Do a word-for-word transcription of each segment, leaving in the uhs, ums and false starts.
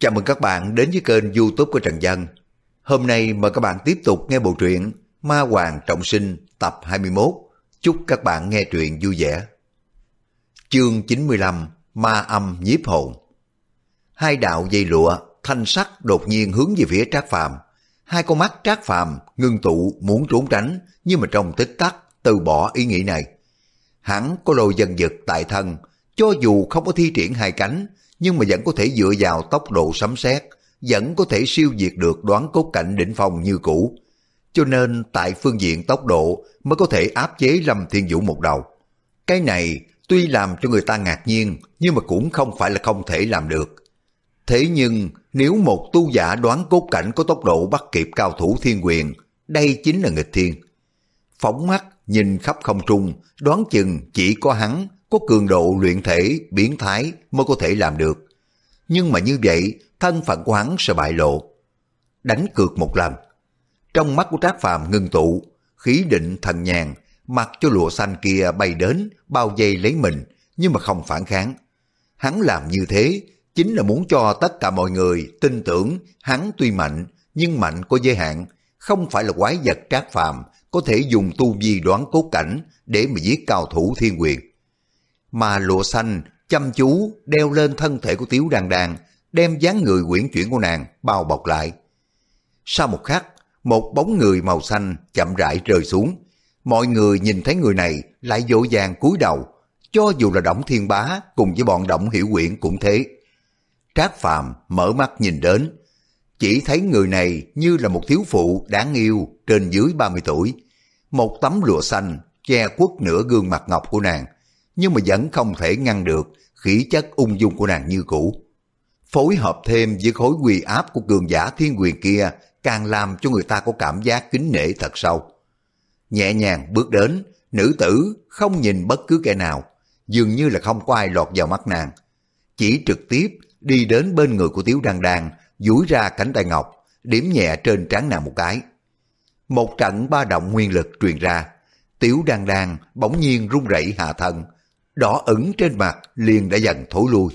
Chào mừng các bạn đến với kênh YouTube của Trần Dân. Hôm nay mời các bạn tiếp tục nghe bộ truyện Ma Hoàng Trọng Sinh tập hai mươi mốt. Chúc các bạn nghe truyện vui vẻ. Chương chín mươi lăm, Ma Âm Nhiếp Hồn. Hai đạo dây lụa thanh sắc đột nhiên hướng về phía Trác Phàm. Hai con mắt Trác Phàm ngưng tụ muốn trốn tránh, nhưng mà trong tích tắc từ bỏ ý nghĩ này. Hắn có lôi dân dực tại thân, cho dù không có thi triển hai cánh, nhưng mà vẫn có thể dựa vào tốc độ sấm sét, vẫn có thể siêu diệt được đoán cốt cảnh đỉnh phong như cũ. Cho nên tại phương diện tốc độ mới có thể áp chế Lâm Thiên Vũ một đầu. Cái này tuy làm cho người ta ngạc nhiên, nhưng mà cũng không phải là không thể làm được. Thế nhưng nếu một tu giả đoán cốt cảnh có tốc độ bắt kịp cao thủ thiên quyền, đây chính là nghịch thiên. Phóng mắt nhìn khắp không trung, đoán chừng chỉ có hắn có cường độ luyện thể biến thái mới có thể làm được. Nhưng mà như vậy thân phận của hắn sẽ bại lộ. Đánh cược một lần. Trong mắt của Trác Phàm ngưng tụ, khí định thần nhàn, mặc cho lụa xanh kia bay đến bao vây lấy mình, nhưng mà không phản kháng. Hắn làm như thế chính là muốn cho tất cả mọi người tin tưởng hắn tuy mạnh, nhưng mạnh có giới hạn, không phải là quái vật Trác Phàm có thể dùng tu vi đoán cốt cảnh để mà giết cao thủ thiên quyền. Mà lụa xanh chăm chú đeo lên thân thể của Tiếu Đan Đan, đem dáng người uyển chuyển của nàng bao bọc lại. Sau một khắc, một bóng người màu xanh chậm rãi rơi xuống. Mọi người nhìn thấy người này lại vội vàng cúi đầu, cho dù là Đổng Thiên Bá cùng với bọn Đổng Hiểu Quyển cũng thế. Trác Phàm mở mắt nhìn đến, chỉ thấy người này như là một thiếu phụ đáng yêu trên dưới ba mươi tuổi. Một tấm lụa xanh che khuất nửa gương mặt ngọc của nàng, nhưng mà vẫn không thể ngăn được khí chất ung dung của nàng như cũ. Phối hợp thêm với khối uy áp của cường giả thiên quyền kia, càng làm cho người ta có cảm giác kính nể thật sâu. Nhẹ nhàng bước đến, nữ tử không nhìn bất cứ kẻ nào, dường như là không có ai lọt vào mắt nàng. Chỉ trực tiếp đi đến bên người của Tiếu Đan Đan, duỗi ra cánh tay ngọc, điểm nhẹ trên trán nàng một cái. Một trận ba động nguyên lực truyền ra, Tiếu Đan Đan bỗng nhiên run rẩy hạ thân, đỏ ửng trên mặt liền đã dần thối lui.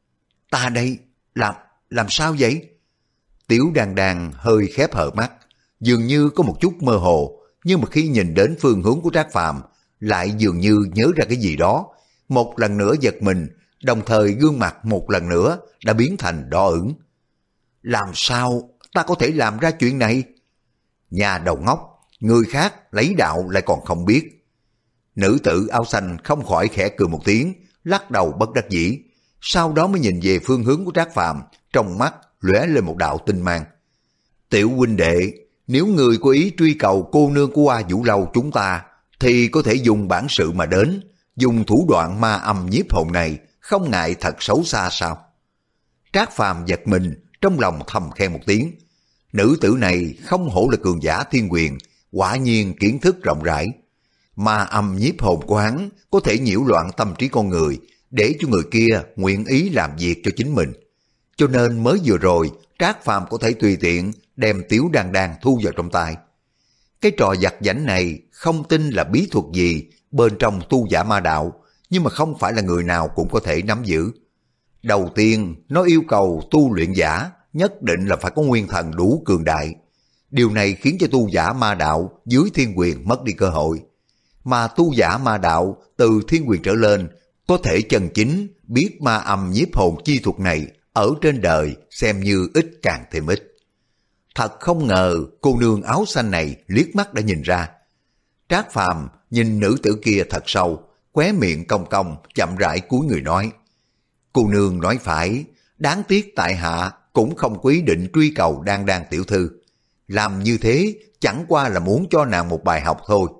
Ta đây, làm, làm sao vậy? Tiếu Đan Đan hơi khép hờ mắt, dường như có một chút mơ hồ, nhưng mà khi nhìn đến phương hướng của Trác Phàm, lại dường như nhớ ra cái gì đó, một lần nữa giật mình, đồng thời gương mặt một lần nữa đã biến thành đỏ ửng. Làm sao ta có thể làm ra chuyện này? Nhà đầu ngốc, người khác lấy đạo lại còn không biết. Nữ tử áo xanh không khỏi khẽ cười một tiếng, lắc đầu bất đắc dĩ, sau đó mới nhìn về phương hướng của Trác Phàm, trong mắt lóe lên một đạo tinh mang. Tiểu huynh đệ, nếu người có ý truy cầu cô nương của Hoa Vũ Lâu chúng ta, thì có thể dùng bản sự mà đến, dùng thủ đoạn ma âm nhiếp hồn này, không ngại thật xấu xa sao? Trác Phàm giật mình, trong lòng thầm khen một tiếng. Nữ tử này không hổ là cường giả thiên quyền, quả nhiên kiến thức rộng rãi. Ma âm nhiếp hồn của hắn có thể nhiễu loạn tâm trí con người, để cho người kia nguyện ý làm việc cho chính mình. Cho nên mới vừa rồi, Trác Phàm có thể tùy tiện đem Tiếu Đan Đan thu vào trong tay. Cái trò giặt giảnh này không tin là bí thuật gì bên trong tu giả ma đạo, nhưng mà không phải là người nào cũng có thể nắm giữ. Đầu tiên, nó yêu cầu tu luyện giả nhất định là phải có nguyên thần đủ cường đại. Điều này khiến cho tu giả ma đạo dưới thiên quyền mất đi cơ hội. Mà tu giả ma đạo từ thiên quyền trở lên có thể chân chính biết ma âm nhiếp hồn chi thuật này ở trên đời xem như ít càng thêm ít. Thật không ngờ cô nương áo xanh này liếc mắt đã nhìn ra. Trác Phàm nhìn nữ tử kia thật sâu, khóe miệng cong cong chậm rãi cúi người nói: Cô nương nói phải, đáng tiếc tại hạ cũng không có ý định truy cầu Đan Đan tiểu thư. Làm như thế chẳng qua là muốn cho nàng một bài học thôi.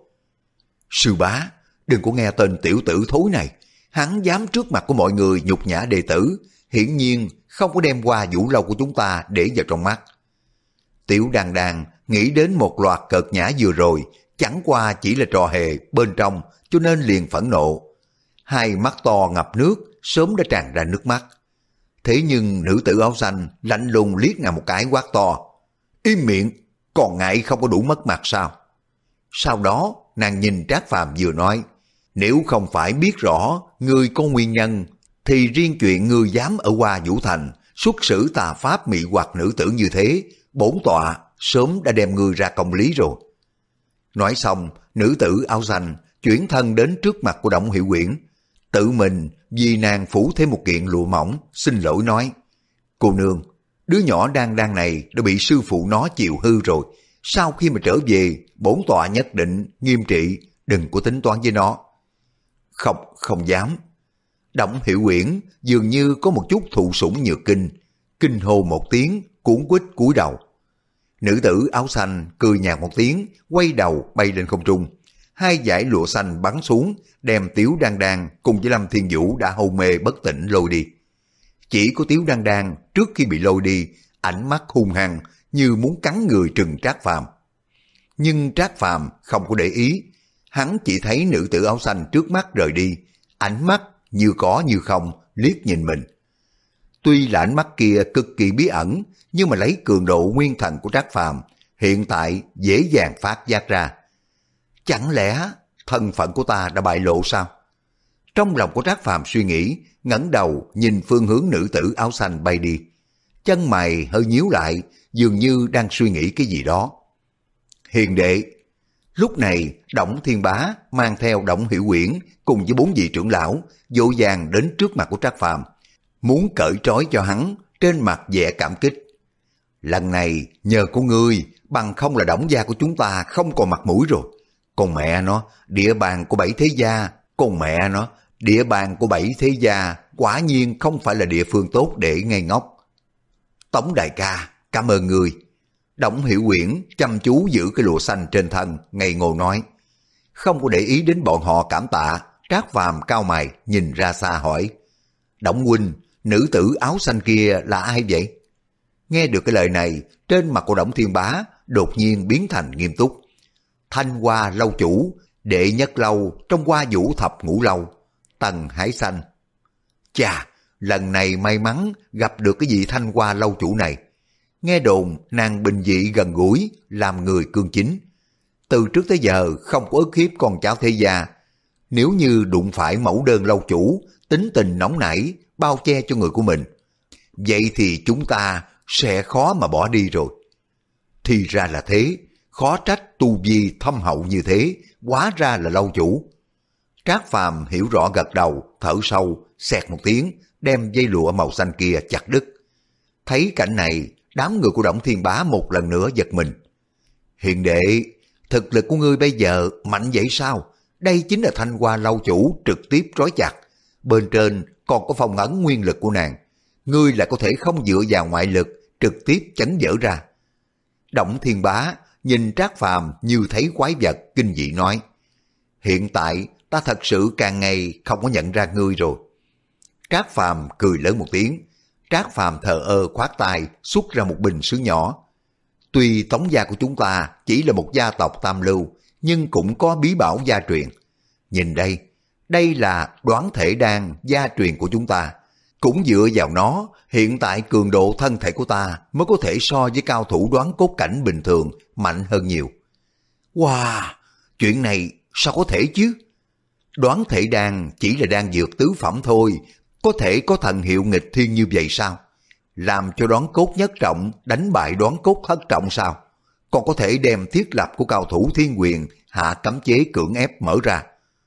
Sư bá, đừng có nghe tên tiểu tử thối này, hắn dám trước mặt của mọi người nhục nhã đệ tử, hiển nhiên không có đem qua Vũ Lâu của chúng ta để vào trong mắt. Tiểu Đan Đan nghĩ đến một loạt cợt nhã vừa rồi, chẳng qua chỉ là trò hề bên trong, cho nên liền phẫn nộ. Hai mắt to ngập nước, sớm đã tràn ra nước mắt. Thế nhưng nữ tử áo xanh lạnh lùng liếc nàng một cái quát to: Im miệng, còn ngại không có đủ mất mặt sao? Sau đó nàng nhìn Trác Phàm vừa nói: Nếu không phải biết rõ ngươi có nguyên nhân, thì riêng chuyện ngươi dám ở qua Vũ Thành, xuất xử tà pháp mị hoặc nữ tử như thế, bổn tọa sớm đã đem ngươi ra công lý rồi. Nói xong, nữ tử áo xanh chuyển thân đến trước mặt của Đổng Hiểu Quyển, tự mình vì nàng phủ thêm một kiện lụa mỏng, xin lỗi nói: cô nương, đứa nhỏ đang đang này đã bị sư phụ nó chịu hư rồi, sau khi mà trở về, bổn tọa nhất định nghiêm trị, đừng có tính toán với nó. Không, không dám. Đổng Hiểu Quyển dường như có một chút thụ sủng nhược kinh, kinh hô một tiếng, cuốn quýt cúi đầu. Nữ tử áo xanh cười nhạt một tiếng, quay đầu bay lên không trung. Hai dải lụa xanh bắn xuống, đem Tiếu Đan Đan cùng với Lâm Thiên Vũ đã hôn mê bất tỉnh lôi đi. Chỉ có Tiếu Đan Đan trước khi bị lôi đi, ánh mắt hung hăng như muốn cắn người trừng Trác Phàm. Nhưng Trác Phàm không có để ý, hắn chỉ thấy nữ tử áo xanh trước mắt rời đi, ánh mắt như có như không liếc nhìn mình. Tuy là ánh mắt kia cực kỳ bí ẩn, nhưng mà lấy cường độ nguyên thần của Trác Phàm hiện tại dễ dàng phát giác ra. Chẳng lẽ thân phận của ta đã bại lộ sao? Trong lòng của Trác Phàm suy nghĩ, ngẩng đầu nhìn phương hướng nữ tử áo xanh bay đi. Chân mày hơi nhíu lại, dường như đang suy nghĩ cái gì đó. Hiền đệ. Lúc này, Đổng Thiên Bá mang theo Đổng Hiểu Quyển cùng với bốn vị trưởng lão vội vàng đến trước mặt của Trác Phàm, muốn cởi trói cho hắn, trên mặt vẻ cảm kích. Lần này nhờ của ngươi, bằng không là Đổng gia của chúng ta không còn mặt mũi rồi. Con mẹ nó, địa bàn của bảy thế gia, con mẹ nó, địa bàn của bảy thế gia quả nhiên không phải là địa phương tốt để ngây ngốc. Tống đại ca, cảm ơn ngươi. Đổng Hiểu Quyển chăm chú giữ cái lụa xanh trên thân, ngây ngô nói. Không có để ý đến bọn họ cảm tạ, Trác Phàm cau mày nhìn ra xa hỏi: Đổng huynh, nữ tử áo xanh kia là ai vậy? Nghe được cái lời này, trên mặt của Đổng Thiên Bá đột nhiên biến thành nghiêm túc. Thanh Hoa lâu chủ, đệ nhất lâu trong Hoa Vũ thập ngũ lâu, Tần Hải Xanh. Chà, lần này may mắn gặp được cái vị Thanh Hoa lâu chủ này. Nghe đồn nàng bình dị gần gũi, làm người cương chính. Từ trước tới giờ không có ức hiếp con cháu thế gia. Nếu như đụng phải mẫu đơn lâu chủ, tính tình nóng nảy, bao che cho người của mình, vậy thì chúng ta sẽ khó mà bỏ đi rồi. Thì ra là thế, khó trách tu vi thâm hậu như thế, hóa ra là lâu chủ. Trác Phàm hiểu rõ gật đầu, thở sâu, xẹt một tiếng, đem dây lụa màu xanh kia chặt đứt. Thấy cảnh này, đám người của Đổng Thiên Bá một lần nữa giật mình. Hiền đệ, thực lực của ngươi bây giờ mạnh vậy sao? Đây chính là Thanh Hoa lâu chủ trực tiếp trói chặt. Bên trên còn có phong ấn nguyên lực của nàng. Ngươi lại có thể không dựa vào ngoại lực, trực tiếp chấn vỡ ra. Đổng Thiên Bá nhìn Trác Phàm như thấy quái vật, kinh dị nói. Hiện tại ta thật sự càng ngày không có nhận ra ngươi rồi. Trác Phàm cười lớn một tiếng. Trác Phàm thờ ơ khoát tay xuất ra một bình sứ nhỏ. Tuy Tống gia của chúng ta chỉ là một gia tộc tam lưu, nhưng cũng có bí bảo gia truyền. Nhìn đây, đây là đoán thể đan gia truyền của chúng ta. Cũng dựa vào nó, hiện tại cường độ thân thể của ta mới có thể so với cao thủ đoán cốt cảnh bình thường mạnh hơn nhiều. Wow, chuyện này sao có thể chứ? Đoán thể đan chỉ là đan dược tứ phẩm thôi, có thể có thần hiệu nghịch thiên như vậy sao? Làm cho đoán cốt nhất trọng đánh bại đoán cốt thất trọng sao? Còn có thể đem thiết lập của cao thủ thiên quyền hạ cấm chế cưỡng ép mở ra.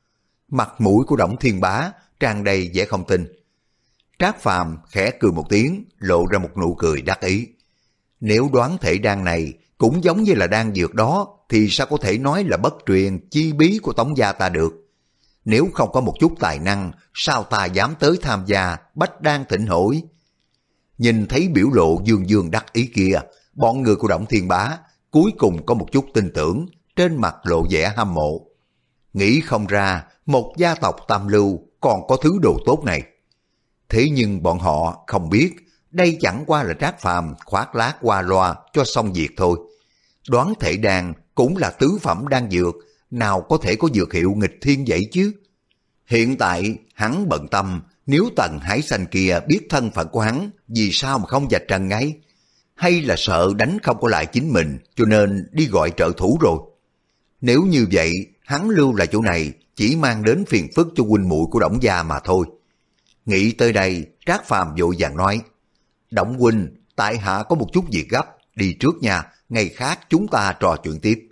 Mặt mũi của Đổng Thiên Bá tràn đầy vẻ không tin. Trác Phàm khẽ cười một tiếng, lộ ra một nụ cười đắc ý. Nếu đoán thể đan này cũng giống như là đan dược đó, thì sao có thể nói là bất truyền chi bí của Tống gia ta được? Nếu không có một chút tài năng, sao ta dám tới tham gia bách đan thịnh hội? Nhìn thấy biểu lộ dương dương đắc ý kia, bọn người của Đổng Thiên Bá cuối cùng có một chút tin tưởng, trên mặt lộ vẻ hâm mộ. Nghĩ không ra một gia tộc tam lưu còn có thứ đồ tốt này. Thế nhưng bọn họ không biết, đây chẳng qua là Trác Phàm khoác lác qua loa cho xong việc thôi. Đoán thể đan cũng là tứ phẩm đan dược, nào có thể có dược hiệu nghịch thiên vậy chứ? Hiện tại hắn bận tâm, nếu Tần Hải Xanh kia biết thân phận của hắn, vì sao mà không vạch trần ngay? Hay là sợ đánh không có lại chính mình, cho nên đi gọi trợ thủ rồi? Nếu như vậy, hắn lưu lại chỗ này chỉ mang đến phiền phức cho huynh muội của Đổng gia mà thôi. Nghĩ tới đây, Trác Phàm vội vàng nói, Đổng huynh, tại hạ có một chút việc gấp, đi trước nha, ngày khác chúng ta trò chuyện tiếp.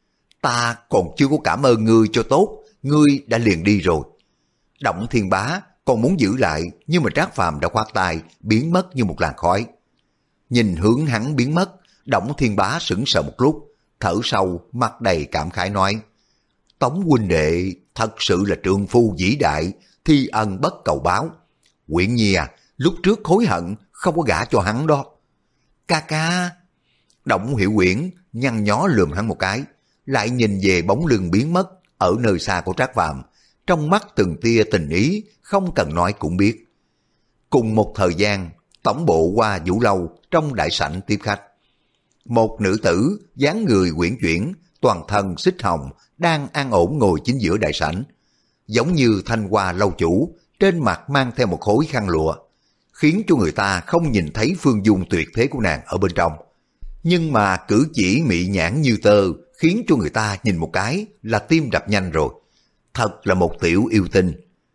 Ta còn chưa có cảm ơn ngươi cho tốt, ngươi đã liền đi rồi. Đổng Thiên Bá còn muốn giữ lại, nhưng mà Trác Phàm đã khoát tay, biến mất như một làn khói. Nhìn hướng hắn biến mất, Đổng Thiên Bá sững sờ một lúc, thở sâu, mặt đầy cảm khái nói: Tống huynh đệ thật sự là trượng phu vĩ đại, thi ân bất cầu báo. Quyển Nhi à, lúc trước hối hận không có gả cho hắn đó. Ca ca. Đổng Hiểu Quyển nhăn nhó lườm hắn một cái, lại nhìn về bóng lưng biến mất ở nơi xa của Trác Phàm, trong mắt từng tia tình ý, không cần nói cũng biết. Cùng một thời gian, tổng bộ Hoa Vũ Lâu trong đại sảnh tiếp khách. Một nữ tử dáng người uyển chuyển, toàn thân xích hồng, đang an ổn ngồi chính giữa đại sảnh, giống như Thanh Hoa lâu chủ, trên mặt mang theo một khối khăn lụa, khiến cho người ta không nhìn thấy phương dung tuyệt thế của nàng ở bên trong. Nhưng mà cử chỉ mị nhãn như tơ, khiến cho người ta nhìn một cái là tim đập nhanh rồi. Thật là một tiểu yêu tinh.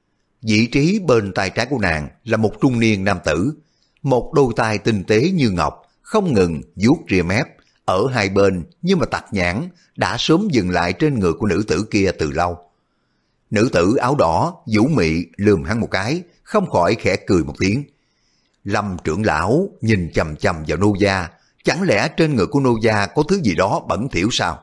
Vị trí bên tay trái của nàng là một trung niên nam tử, một đôi tay tinh tế như ngọc, không ngừng vuốt rìa mép, ở hai bên nhưng mà tạch nhãn đã sớm dừng lại trên người của nữ tử kia từ lâu. Nữ tử áo đỏ vũ mị lườm hắn một cái, không khỏi khẽ cười một tiếng. Lâm trưởng lão nhìn chằm chằm vào nô gia, chẳng lẽ trên người của nô gia có thứ gì đó bẩn thỉu sao?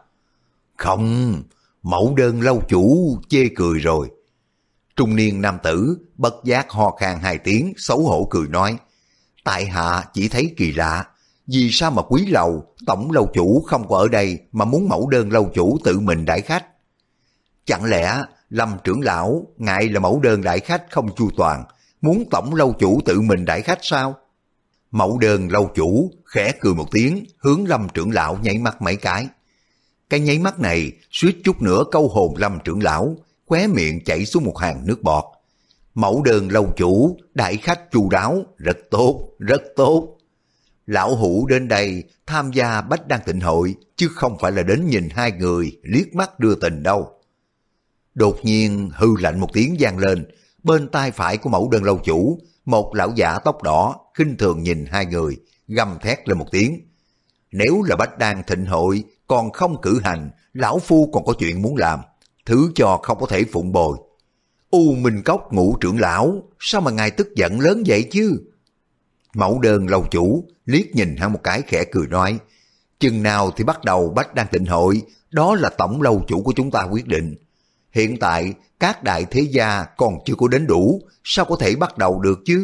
Không, mẫu đơn lâu chủ chê cười rồi. Trung niên nam tử bất giác ho khan hai tiếng, xấu hổ cười nói: tại hạ chỉ thấy kỳ lạ, vì sao mà quý lầu tổng lâu chủ không có ở đây mà muốn mẫu đơn lâu chủ tự mình đãi khách? Chẳng lẽ Lâm trưởng lão ngại là mẫu đơn đãi khách không chu toàn, muốn tổng lâu chủ tự mình đãi khách sao? Mẫu đơn lâu chủ khẽ cười một tiếng, hướng Lâm trưởng lão nháy mắt mấy cái. Cái nháy mắt này suýt chút nữa câu hồn Lâm trưởng lão, khóe miệng chảy xuống một hàng nước bọt. Mẫu đơn lâu chủ đãi khách chu đáo, rất tốt, rất tốt. Lão hủ đến đây tham gia Bách Đan Tịnh Hội, chứ không phải là đến nhìn hai người liếc mắt đưa tình đâu. Đột nhiên hư lạnh một tiếng vang lên, bên tai phải của mẫu đơn lâu chủ, một lão giả tóc đỏ khinh thường nhìn hai người, gầm thét lên một tiếng. Nếu là Bách Đan Thịnh Hội còn không cử hành, lão phu còn có chuyện muốn làm, thứ cho không có thể phụng bồi. U Minh Cốc ngũ trưởng lão, sao mà ngài tức giận lớn vậy chứ? Mẫu đơn lâu chủ liếc nhìn hắn một cái khẽ cười nói: chừng nào thì bắt đầu Bách Đan Tịnh Hội, đó là tổng lâu chủ của chúng ta quyết định. Hiện tại các đại thế gia còn chưa có đến đủ, sao có thể bắt đầu được chứ?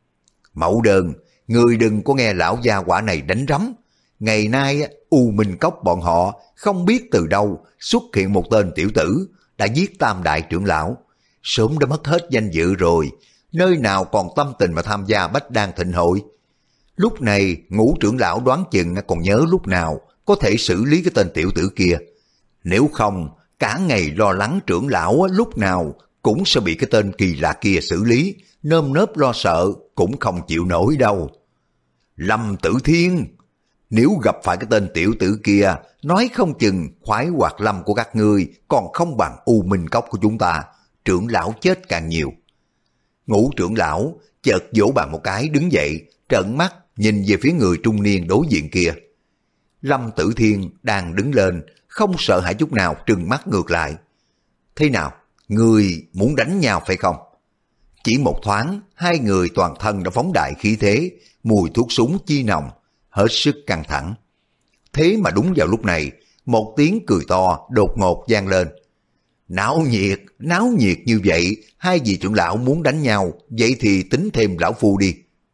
Mẫu đơn, người đừng có nghe lão gia quả này đánh rắm. Ngày nay U Minh Cốc bọn họ không biết từ đâu xuất hiện một tên tiểu tử đã giết tam đại trưởng lão, sớm đã mất hết danh dự rồi, nơi nào còn tâm tình mà tham gia Bách Đan Thịnh Hội. Lúc này ngũ trưởng lão đoán chừng còn nhớ lúc nào có thể xử lý cái tên tiểu tử kia. Nếu không, cả ngày lo lắng trưởng lão lúc nào cũng sẽ bị cái tên kỳ lạ kia xử lý, nơm nớp lo sợ cũng không chịu nổi đâu. Lâm Tử Thiên, nếu gặp phải cái tên tiểu tử kia, nói không chừng khoái hoạt lâm của các ngươi còn không bằng U Minh Cốc của chúng ta, trưởng lão chết càng nhiều. Ngũ trưởng lão chợt vỗ bàn một cái đứng dậy, trợn mắt nhìn về phía người trung niên đối diện kia. Lâm Tử Thiên đang đứng lên, không sợ hãi chút nào, trừng mắt ngược lại. Thế nào, ngươi muốn đánh nhau phải không? Chỉ một thoáng, hai người toàn thân đã phóng đại khí thế, mùi thuốc súng chi nồng, hết sức căng thẳng. Thế mà đúng vào lúc này, một tiếng cười to đột ngột vang lên. Náo nhiệt, náo nhiệt như vậy, hai vị trưởng lão muốn đánh nhau, vậy thì tính thêm lão phu đi.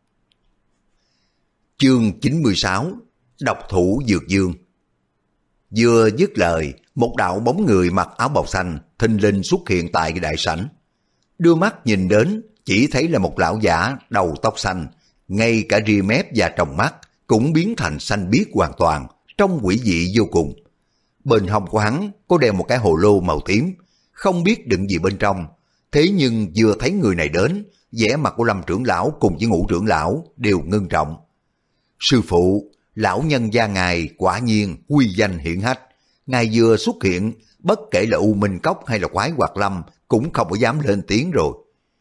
Chương chín mươi sáu, Độc thủ Dược Dương. Vừa dứt lời, một đạo bóng người mặc áo bào xanh thình lình xuất hiện tại đại sảnh. Đưa mắt nhìn đến, chỉ thấy là một lão giả đầu tóc xanh, ngay cả ria mép và tròng mắt cũng biến thành xanh biếc hoàn toàn, trông quỷ dị vô cùng. Bên hông của hắn có đeo một cái hồ lô màu tím, không biết đựng gì bên trong. Thế nhưng vừa thấy người này đến, vẻ mặt của Lâm trưởng lão cùng với ngũ trưởng lão đều ngưng trọng. Sư phụ, lão nhân gia ngài quả nhiên uy danh hiển hách. Ngài vừa xuất hiện, bất kể là U Minh Cốc hay là Quái Hoạt Lâm cũng không có dám lên tiếng rồi.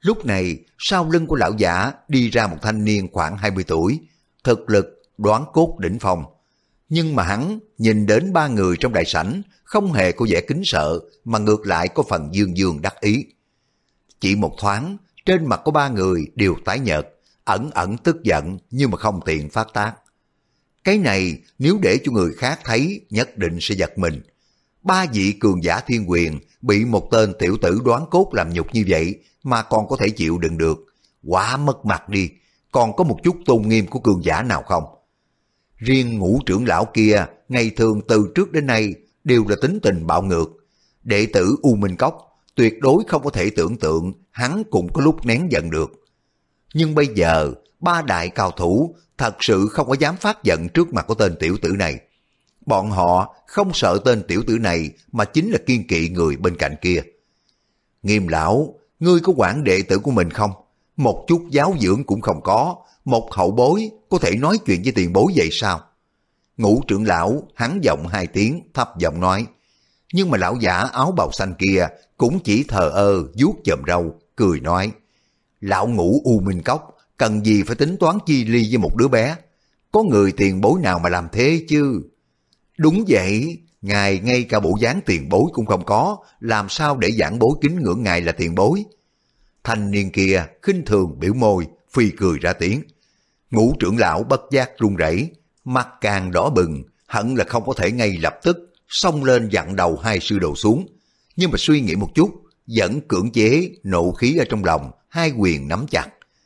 Lúc này, sau lưng của lão giả đi ra một thanh niên khoảng hai mươi tuổi, thực lực đoán cốt đỉnh phong. Nhưng mà hắn nhìn đến ba người trong đại sảnh, không hề có vẻ kính sợ, mà ngược lại có phần dương dương đắc ý. Chỉ một thoáng, trên mặt của ba người đều tái nhợt, ẩn ẩn tức giận nhưng mà không tiện phát tác. Cái này nếu để cho người khác thấy nhất định sẽ giật mình. Ba vị cường giả thiên quyền bị một tên tiểu tử đoán cốt làm nhục như vậy mà còn có thể chịu đựng được. Quá mất mặt đi, còn có một chút tôn nghiêm của cường giả nào không? Riêng Ngũ trưởng lão kia ngày thường từ trước đến nay đều là tính tình bạo ngược. Đệ tử U Minh Cốc tuyệt đối không có thể tưởng tượng hắn cũng có lúc nén giận được. Nhưng bây giờ ba đại cao thủ thật sự không có dám phát giận trước mặt của tên tiểu tử này. Bọn họ không sợ tên tiểu tử này mà chính là kiên kỵ người bên cạnh kia. Nghiêm lão, ngươi có quản đệ tử của mình không? Một chút giáo dưỡng cũng không có, một hậu bối có thể nói chuyện với tiền bối vậy sao? Ngũ trưởng lão hắn giọng hai tiếng thấp giọng nói. Nhưng mà lão giả áo bào xanh kia cũng chỉ thờ ơ vuốt chòm râu, cười nói. Lão Ngũ U Minh Cốc cần gì phải tính toán chi ly với một đứa bé? Có người tiền bối nào mà làm thế chứ? Đúng vậy, ngài ngay cả bộ dáng tiền bối cũng không có, làm sao để giảng bối kính ngưỡng ngài là tiền bối? Thanh niên kia khinh thường biểu môi, phi cười ra tiếng. Ngũ trưởng lão bất giác run rẩy, mặt càng đỏ bừng, hận là không có thể ngay lập tức xông lên dặn đầu hai sư đồ xuống. Nhưng mà suy nghĩ một chút, vẫn cưỡng chế nộ khí ở trong lòng, hai quyền nắm chặt.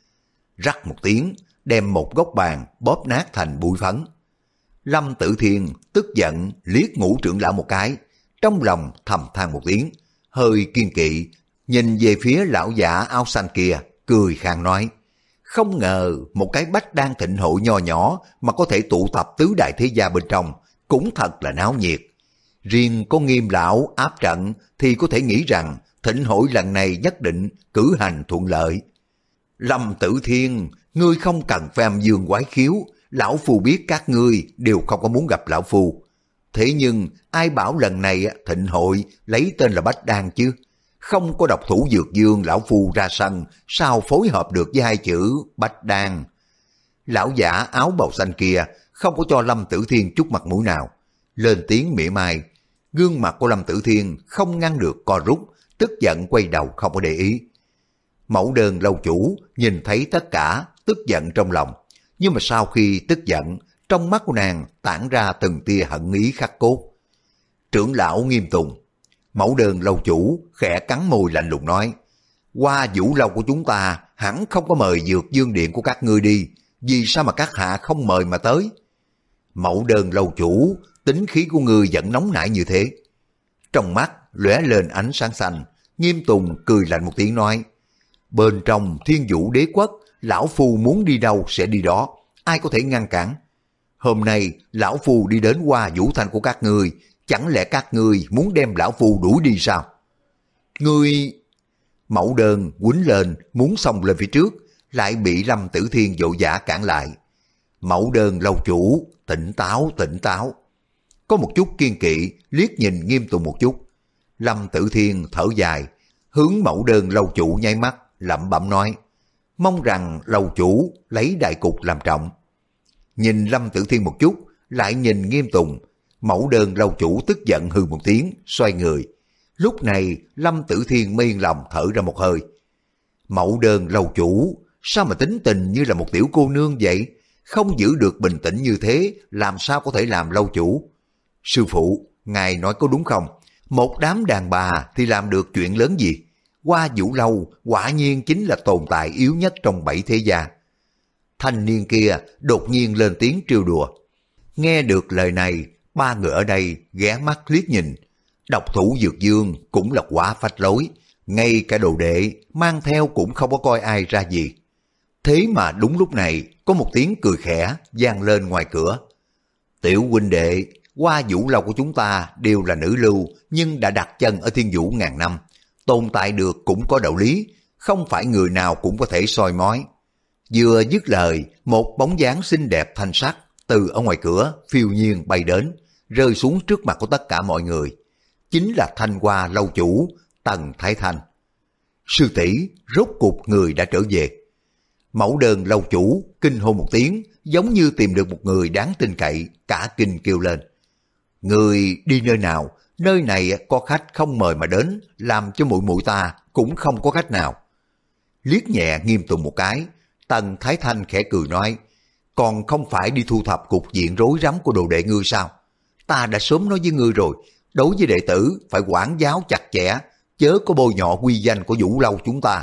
Rắc một tiếng, đem một góc bàn bóp nát thành bụi phấn. Lâm Tử Thiên tức giận liếc Ngũ trưởng lão một cái, trong lòng thầm than một tiếng, hơi kiên kỵ, nhìn về phía lão giả áo xanh kia, cười khang nói, không ngờ một cái bách đan thịnh hội nho nhỏ mà có thể tụ tập tứ đại thế gia bên trong, cũng thật là náo nhiệt. Riêng có Nghiêm lão áp trận thì có thể nghĩ rằng thịnh hội lần này nhất định cử hành thuận lợi. Lâm Tử Thiên, ngươi không cần phải âm dương quái khiếu, lão phu biết các ngươi đều không có muốn gặp lão phu. Thế nhưng ai bảo lần này thịnh hội lấy tên là Bách Đan chứ? Không có độc thủ dược dương lão phu ra sân, sao phối hợp được với hai chữ Bách Đan? Lão giả áo bào xanh kia không có cho Lâm Tử Thiên chút mặt mũi nào, lên tiếng mỉa mai. Gương mặt của Lâm Tử Thiên không ngăn được co rút, tức giận quay đầu không có để ý. Mẫu Đơn lâu chủ nhìn thấy tất cả, tức giận trong lòng. Nhưng mà sau khi tức giận, trong mắt của nàng tản ra từng tia hận ý khắc cốt. Trưởng lão Nghiêm Tùng, Mẫu Đơn lâu chủ khẽ cắn môi lạnh lùng nói, qua vũ lâu của chúng ta hẳn không có mời dược dương điện của các ngươi đi, vì sao mà các hạ không mời mà tới? Mẫu Đơn lâu chủ, tính khí của ngươi vẫn nóng nảy như thế. Trong mắt lóe lên ánh sáng xanh, Nghiêm Tùng cười lạnh một tiếng nói, bên trong Thiên Vũ Đế Quốc, lão phu muốn đi đâu sẽ đi đó, ai có thể ngăn cản? Hôm nay lão phu đi đến Hoa Vũ Thành của các ngươi, chẳng lẽ các ngươi muốn đem lão phu đuổi đi sao? Ngươi... Mẫu Đơn quýnh lên muốn xông lên phía trước, lại bị Lâm Tử Thiên vội vã cản lại. Mẫu Đơn lâu chủ, tỉnh táo tỉnh táo. Có một chút kiên kỵ, liếc nhìn Nghiêm Tùng một chút. Lâm Tử Thiên thở dài, hướng Mẫu Đơn lâu chủ nháy mắt, lẩm bẩm nói, mong rằng lâu chủ lấy đại cục làm trọng. Nhìn Lâm Tử Thiên một chút, lại nhìn Nghiêm Tùng. Mẫu Đơn lâu chủ tức giận hừ một tiếng, xoay người. Lúc này Lâm Tử Thiên mới yên lòng thở ra một hơi. Mẫu Đơn lâu chủ, sao mà tính tình như là một tiểu cô nương vậy? Không giữ được bình tĩnh như thế, làm sao có thể làm lâu chủ? Sư phụ, ngài nói có đúng không? Một đám đàn bà thì làm được chuyện lớn gì? Hoa Vũ lâu quả nhiên chính là tồn tại yếu nhất trong bảy thế gia. Thanh niên kia đột nhiên lên tiếng trêu đùa. Nghe được lời này, ba người ở đây ghé mắt liếc nhìn. Độc thủ dược dương cũng là quá phách lối, ngay cả đồ đệ mang theo cũng không có coi ai ra gì. Thế mà đúng lúc này có một tiếng cười khẽ vang lên ngoài cửa. Tiểu huynh đệ, Hoa Vũ lâu của chúng ta đều là nữ lưu, nhưng đã đặt chân ở Thiên Vũ ngàn năm, tồn tại được cũng có đạo lý, không phải người nào cũng có thể soi mói. Vừa dứt lời, một bóng dáng xinh đẹp thanh sắc từ ở ngoài cửa phiêu nhiên bay đến, rơi xuống trước mặt của tất cả mọi người. Chính là Thanh Hoa lâu chủ Tần Thái Thanh. Sư tỷ, rốt cuộc người đã trở về. Mẫu đơn lâu chủ kinh hô một tiếng, giống như tìm được một người đáng tin cậy, cả kinh kêu lên. Người đi nơi nào? Nơi này có khách không mời mà đến, làm cho muội muội ta cũng không có khách nào. Liếc nhẹ Nghiêm Tùng một cái, Tần Thái Thanh khẽ cười nói, còn không phải đi thu thập cục diện rối rắm của đồ đệ ngươi sao? Ta đã sớm nói với ngươi rồi, đối với đệ tử phải quản giáo chặt chẽ, chớ có bôi nhọ uy danh của Vũ Lâu chúng ta.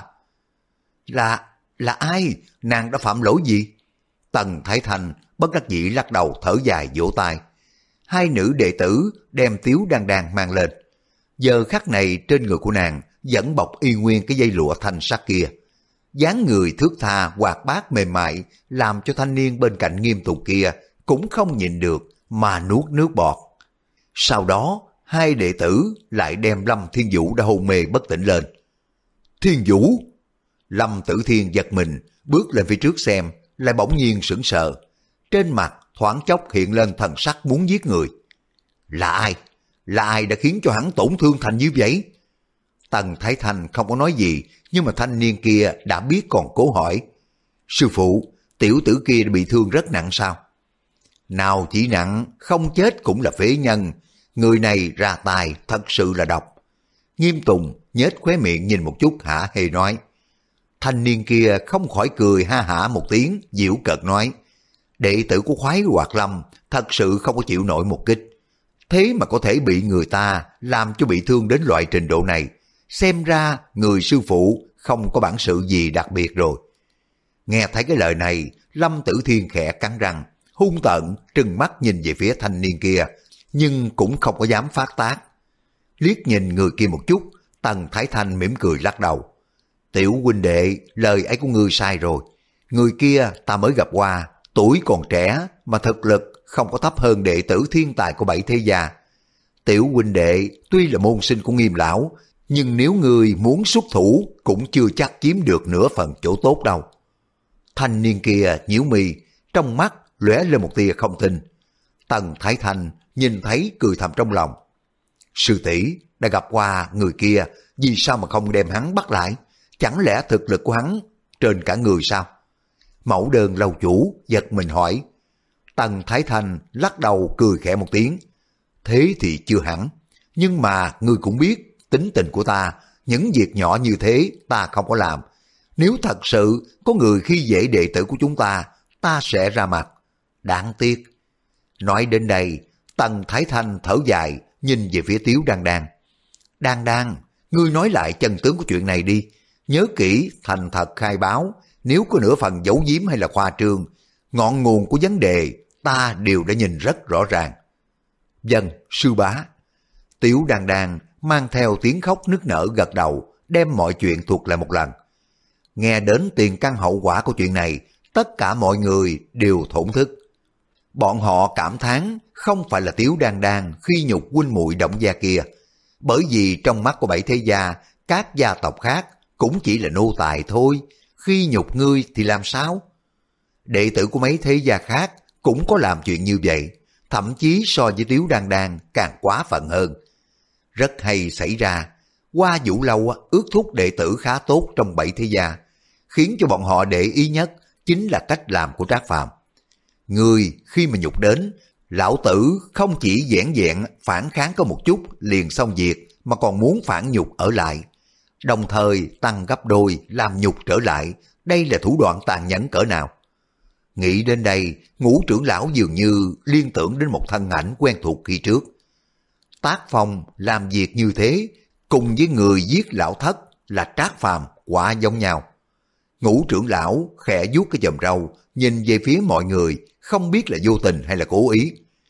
Là, là ai? Nàng đã phạm lỗi gì? Tần Thái Thanh bất đắc dĩ lắc đầu thở dài vỗ tay. Hai nữ đệ tử đem Tiếu Đan Đan mang lên. Giờ khắc này trên người của nàng vẫn bọc y nguyên cái dây lụa thanh sắc kia. Dáng người thước tha hoạt bát mềm mại làm cho thanh niên bên cạnh Nghiêm Tùng kia cũng không nhịn được mà nuốt nước bọt. Sau đó hai đệ tử lại đem Lâm Thiên Vũ đã hôn mê bất tỉnh lên. Thiên Vũ! Lâm Tử Thiên giật mình bước lên phía trước xem, lại bỗng nhiên sững sờ. Trên mặt thoáng chốc hiện lên thần sắc muốn giết người. Là ai? Là ai đã khiến cho hắn tổn thương thành như vậy? Tần Thái Thanh không có nói gì, nhưng mà thanh niên kia đã biết còn cố hỏi. Sư phụ, tiểu tử kia đã bị thương rất nặng sao? Nào chỉ nặng, không chết cũng là phế nhân. Người này ra tài thật sự là độc. Nghiêm Tùng nhếch khóe miệng nhìn một chút hả hê nói. Thanh niên kia không khỏi cười ha hả một tiếng, giễu cợt nói. Đệ tử của Khoái Hoạt Lâm thật sự không có chịu nổi một kích. Thế mà có thể bị người ta làm cho bị thương đến loại trình độ này. Xem ra người sư phụ không có bản sự gì đặc biệt rồi. Nghe thấy cái lời này, Lâm Tử Thiên khẽ cắn răng, hung tợn trừng mắt nhìn về phía thanh niên kia, nhưng cũng không có dám phát tác. Liếc nhìn người kia một chút, Tần Thái Thanh mỉm cười lắc đầu. Tiểu huynh đệ, lời ấy của ngươi sai rồi. Người kia ta mới gặp qua, tuổi còn trẻ mà thực lực không có thấp hơn đệ tử thiên tài của Bảy Thế Gia. Tiểu huynh đệ tuy là môn sinh của Nghiêm lão, nhưng nếu ngươi muốn xuất thủ cũng chưa chắc chiếm được nửa phần chỗ tốt đâu. Thanh niên kia nhíu mi, trong mắt lóe lên một tia không tin. Tần Thái Thanh nhìn thấy cười thầm trong lòng. Sư tỷ đã gặp qua người kia, vì sao mà không đem hắn bắt lại? Chẳng lẽ thực lực của hắn trên cả người sao? Mẫu đơn lâu chủ giật mình hỏi. Tần Thái Thanh lắc đầu cười khẽ một tiếng. Thế thì chưa hẳn, nhưng mà ngươi cũng biết tính tình của ta, những việc nhỏ như thế ta không có làm. Nếu thật sự có người khi dễ đệ tử của chúng ta, ta sẽ ra mặt. Đáng tiếc. Nói đến đây, Tần Thái Thanh thở dài, nhìn về phía Tiếu Đan Đan. Đan Đan, ngươi nói lại chân tướng của chuyện này đi. Nhớ kỹ, thành thật khai báo, nếu có nửa phần giấu giếm hay là khoa trương, ngọn nguồn của vấn đề ta đều đã nhìn rất rõ ràng. Vâng, sư bá. Tiếu Đan Đan mang theo tiếng khóc nức nở gật đầu, đem mọi chuyện thuật lại một lần. Nghe đến tiền căn hậu quả của chuyện này, tất cả mọi người đều thổn thức. Bọn họ cảm thán không phải là Tiếu Đan Đan khi nhục huynh muội Động Gia kia, bởi vì trong mắt của Bảy Thế Gia, các gia tộc khác cũng chỉ là nô tài thôi, khi nhục ngươi thì làm sao? Đệ tử của mấy thế gia khác cũng có làm chuyện như vậy, thậm chí so với Tiếu Đan Đan càng quá phận hơn. Rất hay xảy ra, Hoa Vũ Lâu ước thúc đệ tử khá tốt trong Bảy Thế Gia, khiến cho bọn họ để ý nhất chính là cách làm của Trác Phàm. Người khi mà nhục đến, lão tử không chỉ vẻn vẹn phản kháng có một chút liền xong việc, mà còn muốn phản nhục ở lại, đồng thời tăng gấp đôi làm nhục trở lại. Đây là thủ đoạn tàn nhẫn cỡ nào? Nghĩ đến đây, Ngũ trưởng lão dường như liên tưởng đến một thân ảnh quen thuộc khi trước. Tác Phong làm việc như thế, cùng với người giết lão thất là Trác Phàm quả giống nhau. Ngũ trưởng lão khẽ vuốt cái chòm râu, nhìn về phía mọi người, không biết là vô tình hay là cố ý.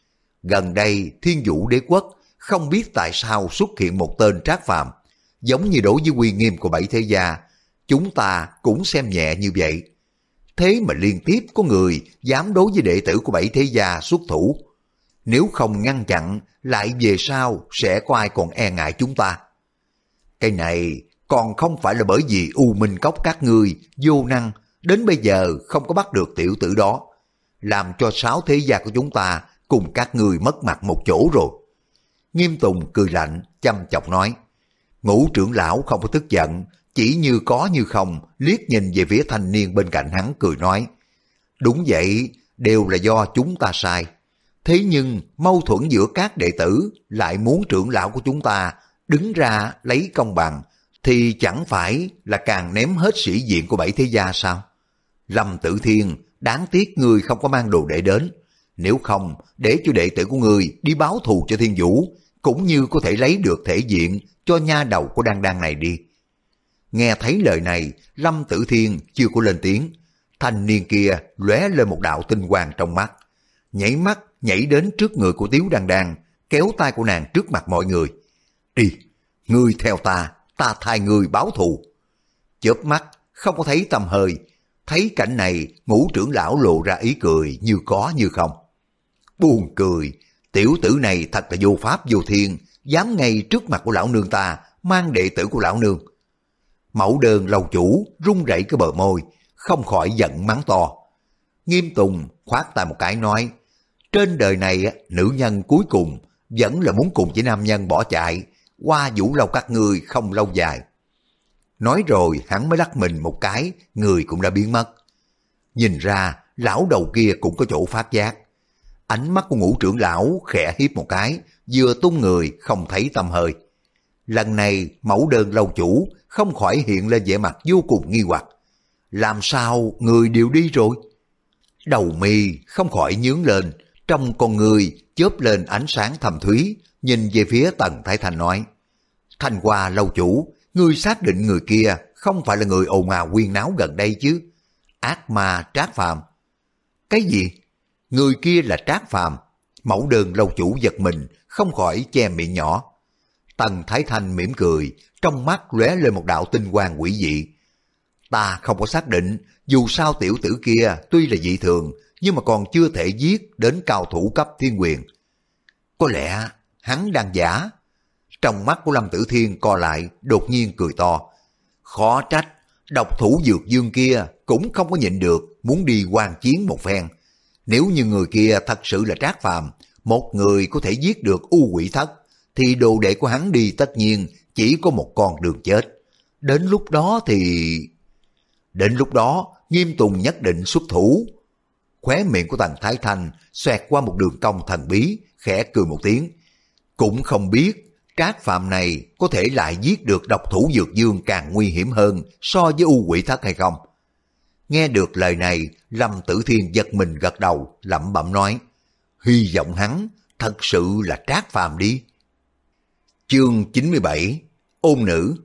Gần đây Thiên Vũ Đế Quốc không biết tại sao xuất hiện một tên Trác Phàm, giống như đối với uy nghiêm của Bảy Thế Gia, chúng ta cũng xem nhẹ như vậy. Thế mà liên tiếp có người dám đối với đệ tử của Bảy Thế Gia xuất thủ. Nếu không ngăn chặn, lại về sau sẽ có ai còn e ngại chúng ta? Cái này còn không phải là bởi vì U Minh Cốc các ngươi vô năng, đến bây giờ không có bắt được tiểu tử đó, làm cho sáu thế gia của chúng ta cùng các ngươi mất mặt một chỗ rồi. Nghiêm Tùng cười lạnh, chăm chọc nói. Ngũ trưởng lão không có tức giận, chỉ như có như không liếc nhìn về phía thanh niên bên cạnh hắn cười nói, đúng vậy, đều là do chúng ta sai. Thế nhưng mâu thuẫn giữa các đệ tử lại muốn trưởng lão của chúng ta đứng ra lấy công bằng, thì chẳng phải là càng ném hết sĩ diện của bảy thế gia sao? Lâm Tử Thiên, đáng tiếc ngươi không có mang đồ đệ đến. Nếu không, để cho đệ tử của ngươi đi báo thù cho Thiên Vũ, cũng như có thể lấy được thể diện cho nha đầu của Đan Đan này đi. Nghe thấy lời này, Lâm Tử Thiên chưa có lên tiếng. Thanh niên kia lóe lên một đạo tinh quang trong mắt, nhảy mắt nhảy đến trước người của Tiếu Đan Đan, kéo tay của nàng trước mặt mọi người. Đi, ngươi theo ta, ta thay ngươi báo thù. Chớp mắt, không có thấy tầm hơi. Thấy cảnh này, Ngũ trưởng lão lộ ra ý cười như có như không. Buồn cười, tiểu tử này thật là vô pháp vô thiên, dám ngay trước mặt của lão nương ta, mang đệ tử của lão nương. Mẫu Đơn lầu chủ run rẩy cái bờ môi, không khỏi giận mắng to. Nghiêm Tùng khoát tay một cái nói, trên đời này nữ nhân cuối cùng vẫn là muốn cùng với nam nhân bỏ chạy, qua vũ lâu các ngươi không lâu dài. Nói rồi hắn mới lắc mình một cái, người cũng đã biến mất. Nhìn ra lão đầu kia cũng có chỗ phát giác. Ánh mắt của Ngũ trưởng lão khẽ hiếp một cái, vừa tung người không thấy tăm hơi. Lần này Mẫu Đơn lâu chủ không khỏi hiện lên vẻ mặt vô cùng nghi hoặc. Làm sao người đều đi rồi? Đầu mi không khỏi nhướng lên, trong con người chớp lên ánh sáng thầm thúy, nhìn về phía Tần Thái Thanh nói, Thanh Hoa lâu chủ, ngươi xác định người kia không phải là người ồn ào huyên náo gần đây chứ? Ác ma Trác Phàm. Cái gì? Người kia là Trác Phàm? Mẫu Đơn lâu chủ giật mình, không khỏi che miệng nhỏ. Tần Thái Thanh mỉm cười, trong mắt lóe lên một đạo tinh quang quỷ dị. Ta không có xác định, dù sao tiểu tử kia tuy là dị thường, nhưng mà còn chưa thể giết đến cao thủ cấp thiên quyền. Có lẽ hắn đang giả. Trong mắt của Lâm Tử Thiên co lại, đột nhiên cười to. Khó trách, độc thủ dược dương kia cũng không có nhịn được, muốn đi quan chiến một phen. Nếu như người kia thật sự là Trác Phàm, một người có thể giết được U Quỷ Thất, thì đồ đệ của hắn đi tất nhiên chỉ có một con đường chết. Đến lúc đó thì... Đến lúc đó, Nghiêm Tùng nhất định xuất thủ. Khóe miệng của Tần Thái Thanh xoẹt qua một đường cong thần bí, khẽ cười một tiếng. Cũng không biết Trác Phàm này có thể lại giết được độc thủ dược dương càng nguy hiểm hơn so với U Quỷ Thất hay không? Nghe được lời này, Lâm Tử Thiên giật mình gật đầu, lẩm bẩm nói, hy vọng hắn thật sự là Trác Phàm đi. Chương chín mươi bảy, ôn nữ.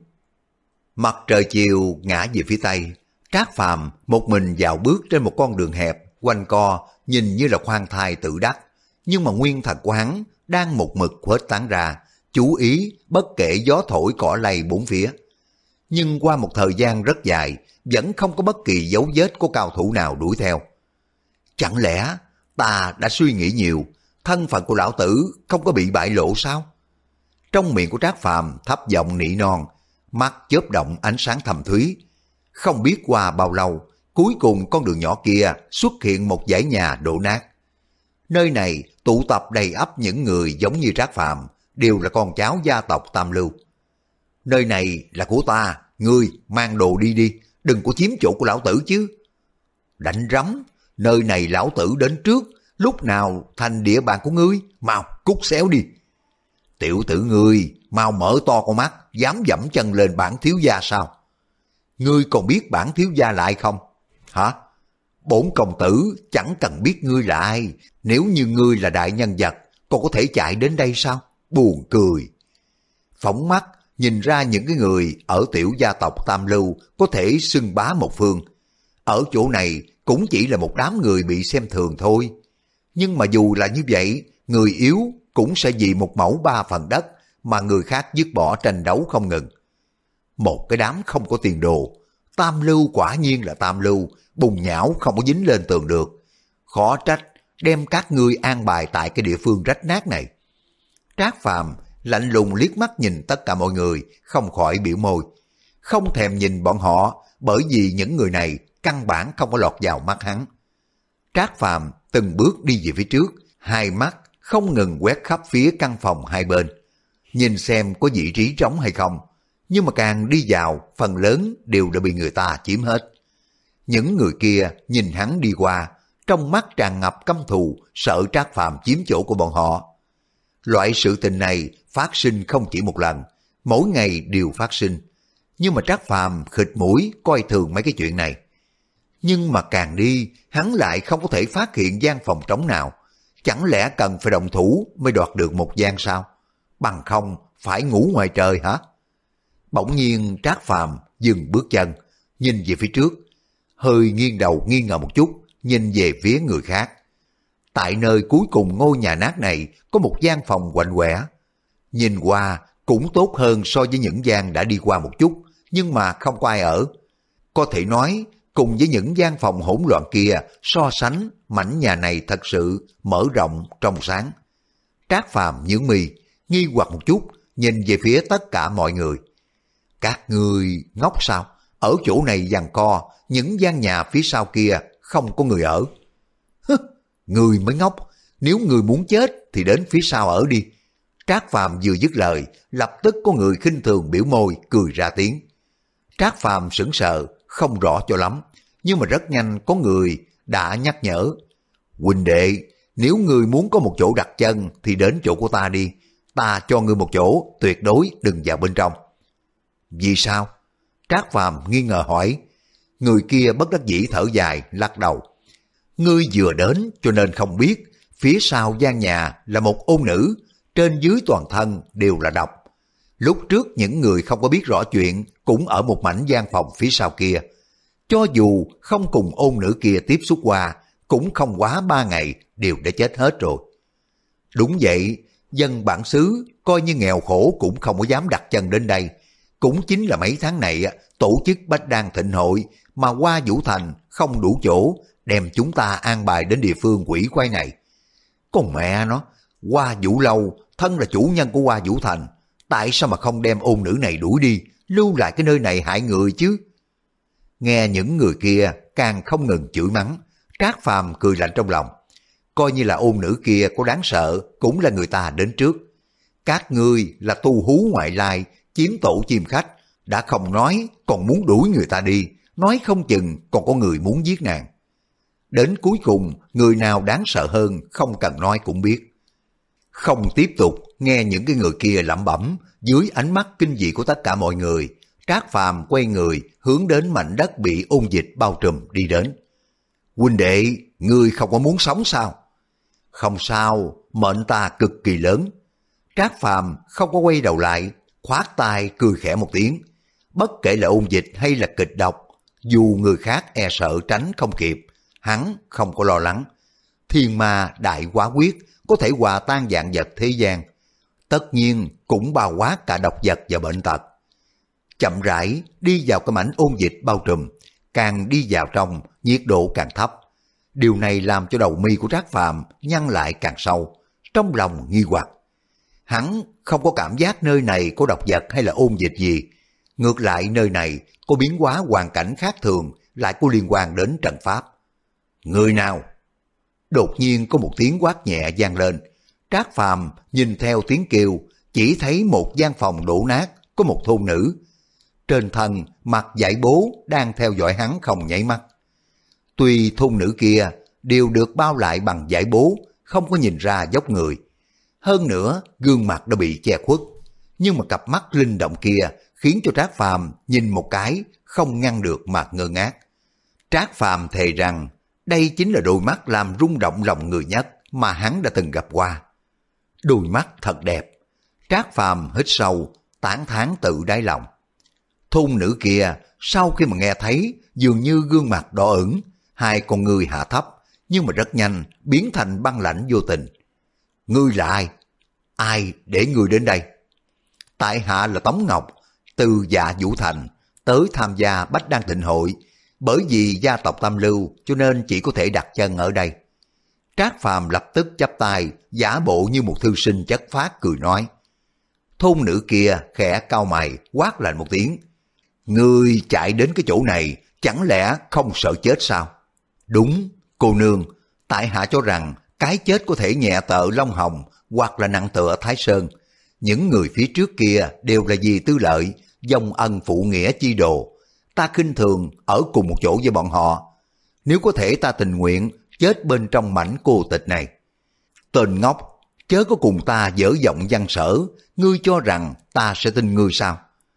Mặt trời chiều ngã về phía tây, Trác Phàm một mình dạo bước trên một con đường hẹp, quanh co, nhìn như là khoan thai tự đắc, nhưng mà nguyên thần của hắn đang một mực khuếch tán ra, chú ý bất kể gió thổi cỏ lay bốn phía. Nhưng qua một thời gian rất dài, vẫn không có bất kỳ dấu vết của cao thủ nào đuổi theo. Chẳng lẽ ta đã suy nghĩ nhiều, thân phận của lão tử không có bị bại lộ sao? Trong miệng của Trác Phàm thấp giọng nỉ non, mắt chớp động ánh sáng thầm thúy. Không biết qua bao lâu, cuối cùng con đường nhỏ kia xuất hiện một dãy nhà đổ nát. Nơi này tụ tập đầy ắp những người giống như Trác Phàm, đều là con cháu gia tộc Tam Lưu. Nơi này là của ta, ngươi mang đồ đi đi, đừng có chiếm chỗ của lão tử chứ. Đánh rắm, nơi này lão tử đến trước, lúc nào thành địa bàn của ngươi, mau cút xéo đi. Tiểu tử ngươi, mau mở to con mắt, dám dẫm chân lên bản thiếu gia sao? Ngươi còn biết bản thiếu gia là ai không? Hả? Bổn công tử chẳng cần biết ngươi là ai, nếu như ngươi là đại nhân vật, còn có thể chạy đến đây sao? Buồn cười. Phóng mắt, nhìn ra những cái người ở tiểu gia tộc Tam Lưu có thể xưng bá một phương. Ở chỗ này cũng chỉ là một đám người bị xem thường thôi. Nhưng mà dù là như vậy, người yếu cũng sẽ vì một mẫu ba phần đất mà người khác dứt bỏ tranh đấu không ngừng. Một cái đám không có tiền đồ, Tam Lưu quả nhiên là Tam Lưu, bùn nhão không có dính lên tường được. Khó trách đem các ngươi an bài tại cái địa phương rách nát này. Trác Phàm lạnh lùng liếc mắt nhìn tất cả mọi người, không khỏi biểu môi. Không thèm nhìn bọn họ, bởi vì những người này căn bản không có lọt vào mắt hắn. Trác Phàm từng bước đi về phía trước, hai mắt không ngừng quét khắp phía căn phòng hai bên, nhìn xem có vị trí trống hay không. nhưng mà càng đi vào, phần lớn đều đã bị người ta chiếm hết. Những người kia nhìn hắn đi qua, trong mắt tràn ngập căm thù, sợ Trác Phàm chiếm chỗ của bọn họ. Loại sự tình này phát sinh không chỉ một lần, mỗi ngày đều phát sinh. Nhưng mà Trác Phàm khịt mũi coi thường mấy cái chuyện này. Nhưng mà càng đi, hắn lại không có thể phát hiện gian phòng trống nào. Chẳng lẽ cần phải động thủ mới đoạt được một gian sao? Bằng không phải ngủ ngoài trời hả? Bỗng nhiên Trác Phàm dừng bước chân, nhìn về phía trước, hơi nghiêng đầu nghi ngờ một chút, nhìn về phía người khác. Tại nơi cuối cùng ngôi nhà nát này có một gian phòng quạnh quẻ. Nhìn qua cũng tốt hơn so với những gian đã đi qua một chút, nhưng mà không có ai ở. Có thể nói cùng với những gian phòng hỗn loạn kia so sánh, mảnh nhà này thật sự mở rộng trong sáng. Trác Phàm nhướng mi, nghi hoặc một chút, nhìn về phía tất cả mọi người. Các ngươi ngốc sao? Ở chỗ này giằng co, những gian nhà phía sau kia không có người ở. Hứ, người mới ngốc, nếu người muốn chết thì đến phía sau ở đi. Trác Phàm vừa dứt lời, lập tức có người khinh thường biểu môi cười ra tiếng. Trác Phàm sững sờ, không rõ cho lắm, nhưng mà rất nhanh có người đã nhắc nhở. Huynh đệ, nếu người muốn có một chỗ đặt chân thì đến chỗ của ta đi, ta cho người một chỗ, tuyệt đối đừng vào bên trong. Vì sao? Trác Phàm nghi ngờ hỏi. Người kia bất đắc dĩ thở dài, lắc đầu. Ngươi vừa đến cho nên không biết, phía sau gian nhà là một ôn nữ, trên dưới toàn thân đều là độc. Lúc trước những người không có biết rõ chuyện cũng ở một mảnh gian phòng phía sau kia. Cho dù không cùng ôn nữ kia tiếp xúc qua, cũng không quá ba ngày đều đã chết hết rồi. Đúng vậy, dân bản xứ coi như nghèo khổ cũng không có dám đặt chân đến đây. Cũng chính là mấy tháng này tổ chức Bách Đan Thịnh Hội mà Hoa Vũ Thành không đủ chỗ đem chúng ta an bài đến địa phương quỷ quái này. Con mẹ nó, Hoa Vũ Lâu thân là chủ nhân của Hoa Vũ Thành, tại sao mà không đem ôn nữ này đuổi đi, lưu lại cái nơi này hại người chứ? Nghe những người kia càng không ngừng chửi mắng, Trác Phàm cười lạnh trong lòng. Coi như là ôn nữ kia có đáng sợ, cũng là người ta đến trước. Các ngươi là tu hú ngoại lai, chiếm tổ chim khách, đã không nói còn muốn đuổi người ta đi, nói không chừng còn có người muốn giết nàng. Đến cuối cùng, người nào đáng sợ hơn không cần nói cũng biết. Không tiếp tục nghe những cái người kia lẩm bẩm, dưới ánh mắt kinh dị của tất cả mọi người, Trác Phàm quay người hướng đến mảnh đất bị ôn dịch bao trùm đi đến. Huynh đệ, ngươi không có muốn sống sao? Không sao, mệnh ta cực kỳ lớn. Trác Phàm không có quay đầu lại, khoát tay cười khẽ một tiếng. Bất kể là ôn dịch hay là kịch độc, dù người khác e sợ tránh không kịp, hắn không có lo lắng. Thiên ma đại quá quyết có thể hòa tan vạn vật thế gian, tất nhiên cũng bao quát cả độc vật và bệnh tật. Chậm rãi đi vào cái mảnh ôn dịch bao trùm, càng đi vào trong nhiệt độ càng thấp. Điều này làm cho đầu mi của Trác Phàm nhăn lại càng sâu, trong lòng nghi hoặc. Hắn không có cảm giác nơi này có độc vật hay là ôn dịch gì. Ngược lại nơi này có biến hóa hoàn cảnh khác thường, lại có liên quan đến trận pháp. Người nào? Đột nhiên có một tiếng quát nhẹ vang lên. Trác Phàm nhìn theo tiếng kêu, chỉ thấy một gian phòng đổ nát, có một thôn nữ. Trên thân mặc vải bố đang theo dõi hắn không nháy mắt. Tuy thôn nữ kia đều được bao lại bằng vải bố, không có nhìn ra dốc người. Hơn nữa, gương mặt đã bị che khuất. Nhưng mà cặp mắt linh động kia khiến cho Trác Phàm nhìn một cái, không ngăn được mà ngơ ngác. Trác Phàm thề rằng, đây chính là đôi mắt làm rung động lòng người nhất mà hắn đã từng gặp qua. Đôi mắt thật đẹp. Trác Phàm hít sâu, tán thán tự đáy lòng. Thôn nữ kia, sau khi mà nghe thấy, dường như gương mặt đỏ ửng, hai con người hạ thấp, nhưng mà rất nhanh biến thành băng lãnh vô tình. Ngươi là ai? Ai để ngươi đến đây? Tại hạ là Tống Ngọc, từ Dạ Vũ Thành, tới tham gia Bách Đan Thịnh Hội. Bởi vì gia tộc Tam Lưu cho nên chỉ có thể đặt chân ở đây. Trác Phàm lập tức chắp tay, giả bộ như một thư sinh chất phác cười nói. Thôn nữ kia khẽ cau mày, quát lạnh một tiếng. Ngươi chạy đến cái chỗ này, chẳng lẽ không sợ chết sao? Đúng, cô nương, tại hạ cho rằng cái chết có thể nhẹ tợ Long Hồng hoặc là nặng tựa Thái Sơn. Những người phía trước kia đều là vì tư lợi, dòng ân phụ nghĩa chi đồ, ta khinh thường ở cùng một chỗ với bọn họ. Nếu có thể ta tình nguyện chết bên trong mảnh cô tịch này. Tên ngốc, chớ có cùng ta dở giọng văn sở, ngươi cho rằng ta sẽ tin ngươi sao?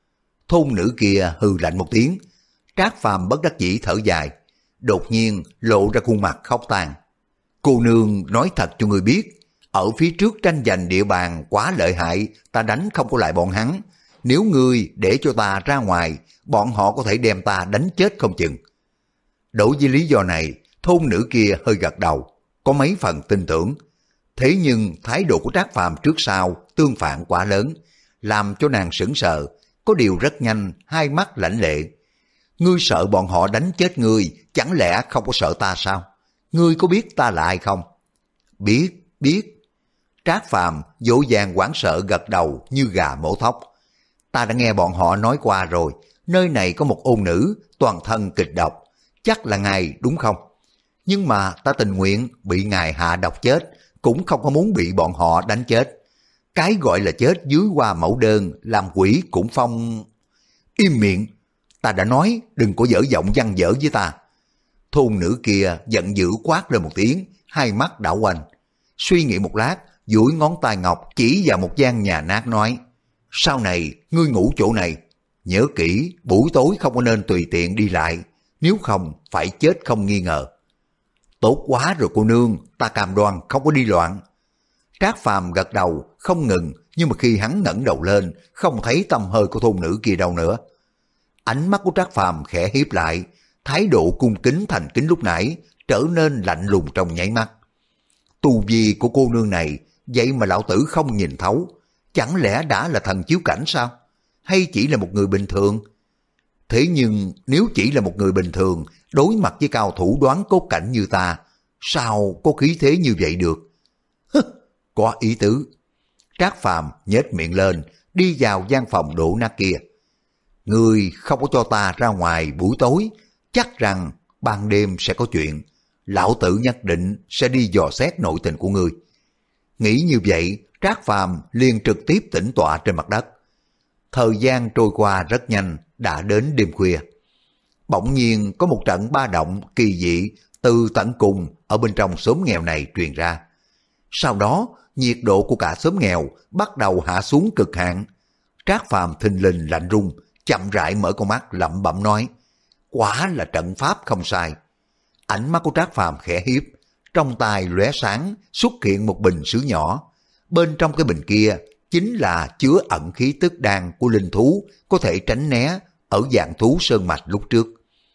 Thôn nữ kia hừ lạnh một tiếng. Trác Phàm bất đắc dĩ thở dài, đột nhiên lộ ra khuôn mặt khóc than. Cô nương nói thật cho ngươi biết, ở phía trước tranh giành địa bàn quá lợi hại, ta đánh không có lại bọn hắn. Nếu ngươi để cho ta ra ngoài, bọn họ có thể đem ta đánh chết không chừng. Đối với lý do này, thôn nữ kia hơi gật đầu, có mấy phần tin tưởng. Thế nhưng thái độ của Trác Phàm trước sau tương phản quá lớn, làm cho nàng sững sờ, có điều rất nhanh hai mắt lãnh lệ. Ngươi sợ bọn họ đánh chết ngươi, chẳng lẽ không có sợ ta sao? Ngươi có biết ta là ai không? Biết, biết. Trác Phàm dỗ dàng hoảng sợ gật đầu như gà mổ thóc. Ta đã nghe bọn họ nói qua rồi, nơi này có một ôn nữ toàn thân kịch độc, chắc là ngài đúng không? Nhưng mà ta tình nguyện bị ngài hạ độc chết, cũng không có muốn bị bọn họ đánh chết. Cái gọi là chết dưới hoa mẫu đơn, làm quỷ cũng phong... Im miệng, ta đã nói đừng có dở giọng văn dở với ta. Thôn nữ kia giận dữ quát lên một tiếng, hai mắt đảo quanh. Suy nghĩ một lát, duỗi ngón tay ngọc chỉ vào một gian nhà nát nói, sau này ngươi ngủ chỗ này, nhớ kỹ buổi tối không có nên tùy tiện đi lại, nếu không phải chết không nghi ngờ. Tốt quá rồi cô nương, ta cam đoan không có đi loạn. Trác Phàm gật đầu không ngừng, nhưng mà khi hắn ngẩng đầu lên không thấy tăm hơi của thôn nữ kia đâu nữa. Ánh mắt của Trác Phàm khẽ hiếp lại, thái độ cung kính thành kính lúc nãy trở nên lạnh lùng trong nháy mắt. Tu vi của cô nương này vậy mà lão tử không nhìn thấu, chẳng lẽ đã là thần chiếu cảnh sao? Hay chỉ là một người bình thường? Thế nhưng nếu chỉ là một người bình thường đối mặt với cao thủ đoán cốt cảnh như ta, sao có khí thế như vậy được? Hứ, có ý tứ. Trác Phàm nhếch miệng lên, đi vào gian phòng đổ nát kia. Ngươi không có cho ta ra ngoài buổi tối, chắc rằng ban đêm sẽ có chuyện. Lão tử nhất định sẽ đi dò xét nội tình của ngươi. Nghĩ như vậy, Trác Phàm liền trực tiếp tĩnh tọa trên mặt đất. Thời gian trôi qua rất nhanh, đã đến đêm khuya. Bỗng nhiên có một trận ba động kỳ dị từ tận cùng ở bên trong xóm nghèo này truyền ra. Sau đó, nhiệt độ của cả xóm nghèo bắt đầu hạ xuống cực hạn. Trác Phàm thình lình lạnh run, chậm rãi mở con mắt lẩm bẩm nói, quả là trận pháp không sai. Ánh mắt của Trác Phàm khẽ hiếp, trong tay lóe sáng xuất hiện một bình sứ nhỏ. Bên trong cái bình kia chính là chứa ẩn khí tức đan của linh thú có thể tránh né ở dạng thú sơn mạch lúc trước.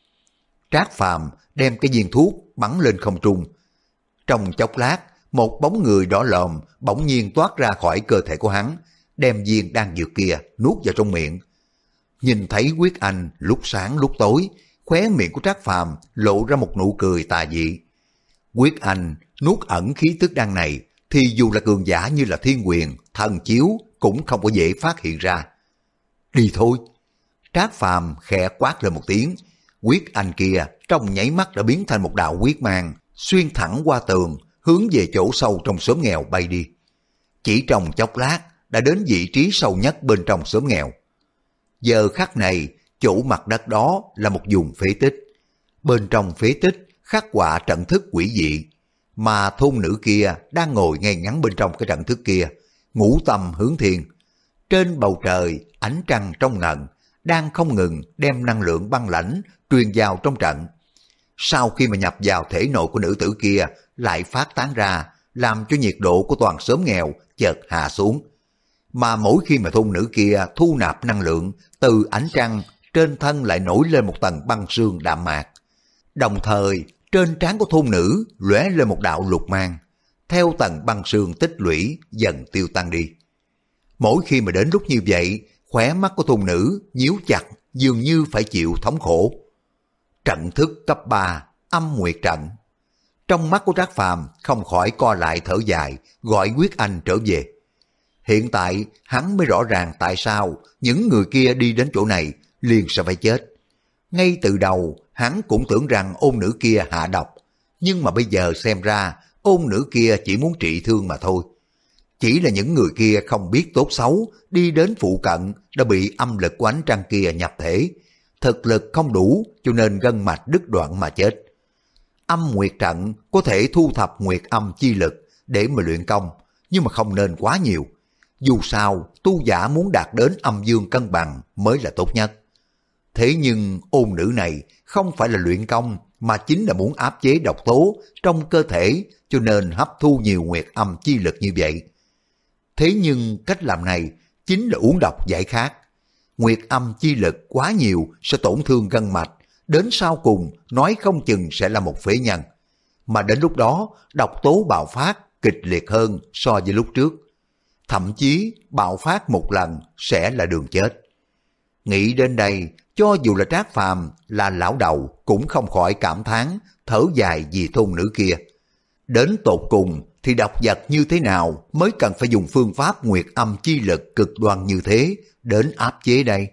Trác Phàm đem cái viên thuốc bắn lên không trung. Trong chốc lát, một bóng người đỏ lòm bỗng nhiên toát ra khỏi cơ thể của hắn, đem viên đan dược kia nuốt vào trong miệng. Nhìn thấy huyết anh lúc sáng lúc tối, khóe miệng của Trác Phàm lộ ra một nụ cười tà dị. Huyết anh nuốt ẩn khí tức đan này thì dù là cường giả như là Thiên Quyền, Thần Chiếu cũng không có dễ phát hiện ra. Đi thôi. Trác Phàm khẽ quát lên một tiếng, huyết anh kia trong nháy mắt đã biến thành một đạo huyết mang, xuyên thẳng qua tường, hướng về chỗ sâu trong xóm nghèo bay đi. Chỉ trong chốc lát đã đến vị trí sâu nhất bên trong xóm nghèo. Giờ khắc này, chỗ mặt đất đó là một vùng phế tích. Bên trong phế tích khắc họa trận thức quỷ dị, mà thôn nữ kia đang ngồi ngay ngắn bên trong cái trận thức kia, ngũ tâm hướng thiên. Trên bầu trời, ánh trăng trong ngần, đang không ngừng đem năng lượng băng lãnh truyền vào trong trận. Sau khi mà nhập vào thể nội của nữ tử kia, lại phát tán ra, làm cho nhiệt độ của toàn xóm nghèo chợt hạ xuống. Mà mỗi khi mà thôn nữ kia thu nạp năng lượng từ ánh trăng, trên thân lại nổi lên một tầng băng sương đạm mạc. Đồng thời, trên trán của thôn nữ lóe lên một đạo lục mang, theo tầng băng sương tích lũy dần tiêu tan đi. Mỗi khi mà đến lúc như vậy, khóe mắt của thôn nữ nhíu chặt, dường như phải chịu thống khổ. Trận thức cấp ba, âm nguyệt trận. Trong mắt của Trác Phàm không khỏi co lại thở dài, gọi Quyết Anh trở về. Hiện tại hắn mới rõ ràng tại sao những người kia đi đến chỗ này liền sẽ phải chết. Ngay từ đầu hắn cũng tưởng rằng ôn nữ kia hạ độc, nhưng mà bây giờ xem ra ôn nữ kia chỉ muốn trị thương mà thôi. Chỉ là những người kia không biết tốt xấu, đi đến phụ cận đã bị âm lực của ánh trăng kia nhập thể. Thực lực không đủ cho nên gân mạch đứt đoạn mà chết. Âm nguyệt trận có thể thu thập nguyệt âm chi lực để mà luyện công, nhưng mà không nên quá nhiều. Dù sao, tu giả muốn đạt đến âm dương cân bằng mới là tốt nhất. Thế nhưng ôn nữ này không phải là luyện công, mà chính là muốn áp chế độc tố trong cơ thể, cho nên hấp thu nhiều nguyệt âm chi lực như vậy. Thế nhưng cách làm này chính là uống độc giải khát. Nguyệt âm chi lực quá nhiều sẽ tổn thương gân mạch, đến sau cùng nói không chừng sẽ là một phế nhân. Mà đến lúc đó độc tố bạo phát kịch liệt hơn so với lúc trước. Thậm chí bạo phát một lần sẽ là đường chết. Nghĩ đến đây, cho dù là Trác Phàm là lão đầu cũng không khỏi cảm thán, thở dài vì thôn nữ kia. Đến tột cùng thì độc vật như thế nào mới cần phải dùng phương pháp nguyệt âm chi lực cực đoan như thế đến áp chế đây?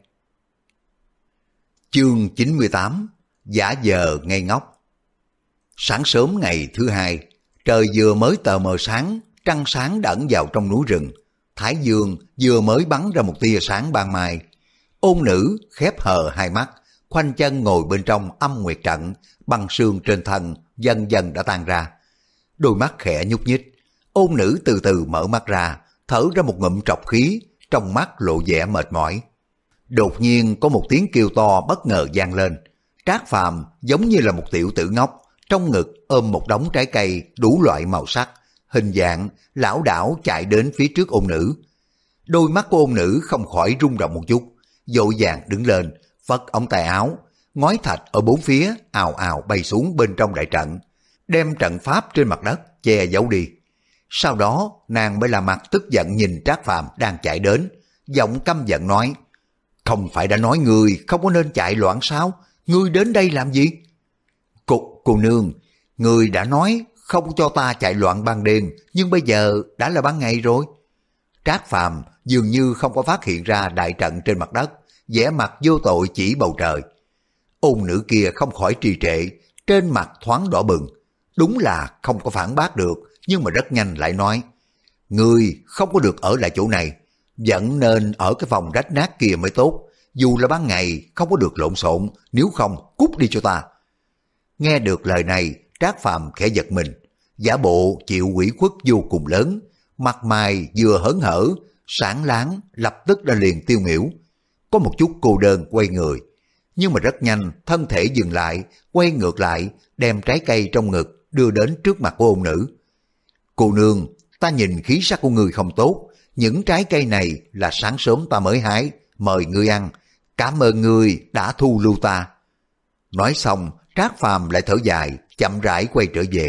Chương chín mươi tám. Giả vờ ngây ngốc. Sáng sớm ngày thứ hai, trời vừa mới tờ mờ sáng, trăng sáng đã ẩn vào trong núi rừng. Thái dương vừa mới bắn ra một tia sáng ban mai. Ôn nữ khép hờ hai mắt, khoanh chân ngồi bên trong âm nguyệt trận, băng xương trên thân dần dần đã tan ra. Đôi mắt khẽ nhúc nhích, ôn nữ từ từ mở mắt ra, thở ra một ngụm trọc khí, trong mắt lộ vẻ mệt mỏi. Đột nhiên có một tiếng kêu to bất ngờ vang lên. Trác Phàm giống như là một tiểu tử ngốc, trong ngực ôm một đống trái cây đủ loại màu sắc, hình dạng lảo đảo chạy đến phía trước ôn nữ. Đôi mắt của ôn nữ không khỏi rung động một chút, vội vàng đứng lên, phất ống tay áo, ngói thạch ở bốn phía ào ào bay xuống bên trong đại trận, đem trận pháp trên mặt đất che giấu đi. Sau đó nàng mới là mặt tức giận nhìn Trác Phàm đang chạy đến, giọng căm giận nói: không phải đã nói người không có nên chạy loạn sao? Ngươi đến đây làm gì? Cô, cô nương, người đã nói không cho ta chạy loạn ban đêm, nhưng bây giờ đã là ban ngày rồi. Trác Phàm dường như không có phát hiện ra đại trận trên mặt đất, vẻ mặt vô tội chỉ bầu trời. Ôn nữ kia không khỏi trì trệ, trên mặt thoáng đỏ bừng. Đúng là không có phản bác được, nhưng mà rất nhanh lại nói: ngươi không có được ở lại chỗ này, vẫn nên ở cái phòng rách nát kia mới tốt. Dù là ban ngày không có được lộn xộn, nếu không cút đi cho ta. Nghe được lời này, Trác Phàm khẽ giật mình, giả bộ chịu ủy khuất vô cùng lớn, mặt mày vừa hớn hở, sáng láng, lập tức đã liền tiêu nghỉu. Có một chút cô đơn quay người, nhưng mà rất nhanh thân thể dừng lại, quay ngược lại, đem trái cây trong ngực đưa đến trước mặt của ôn nữ. Cô nương, ta nhìn khí sắc của người không tốt, những trái cây này là sáng sớm ta mới hái, mời ngươi ăn, cảm ơn ngươi đã thu lưu ta. Nói xong, Trác Phàm lại thở dài, chậm rãi quay trở về.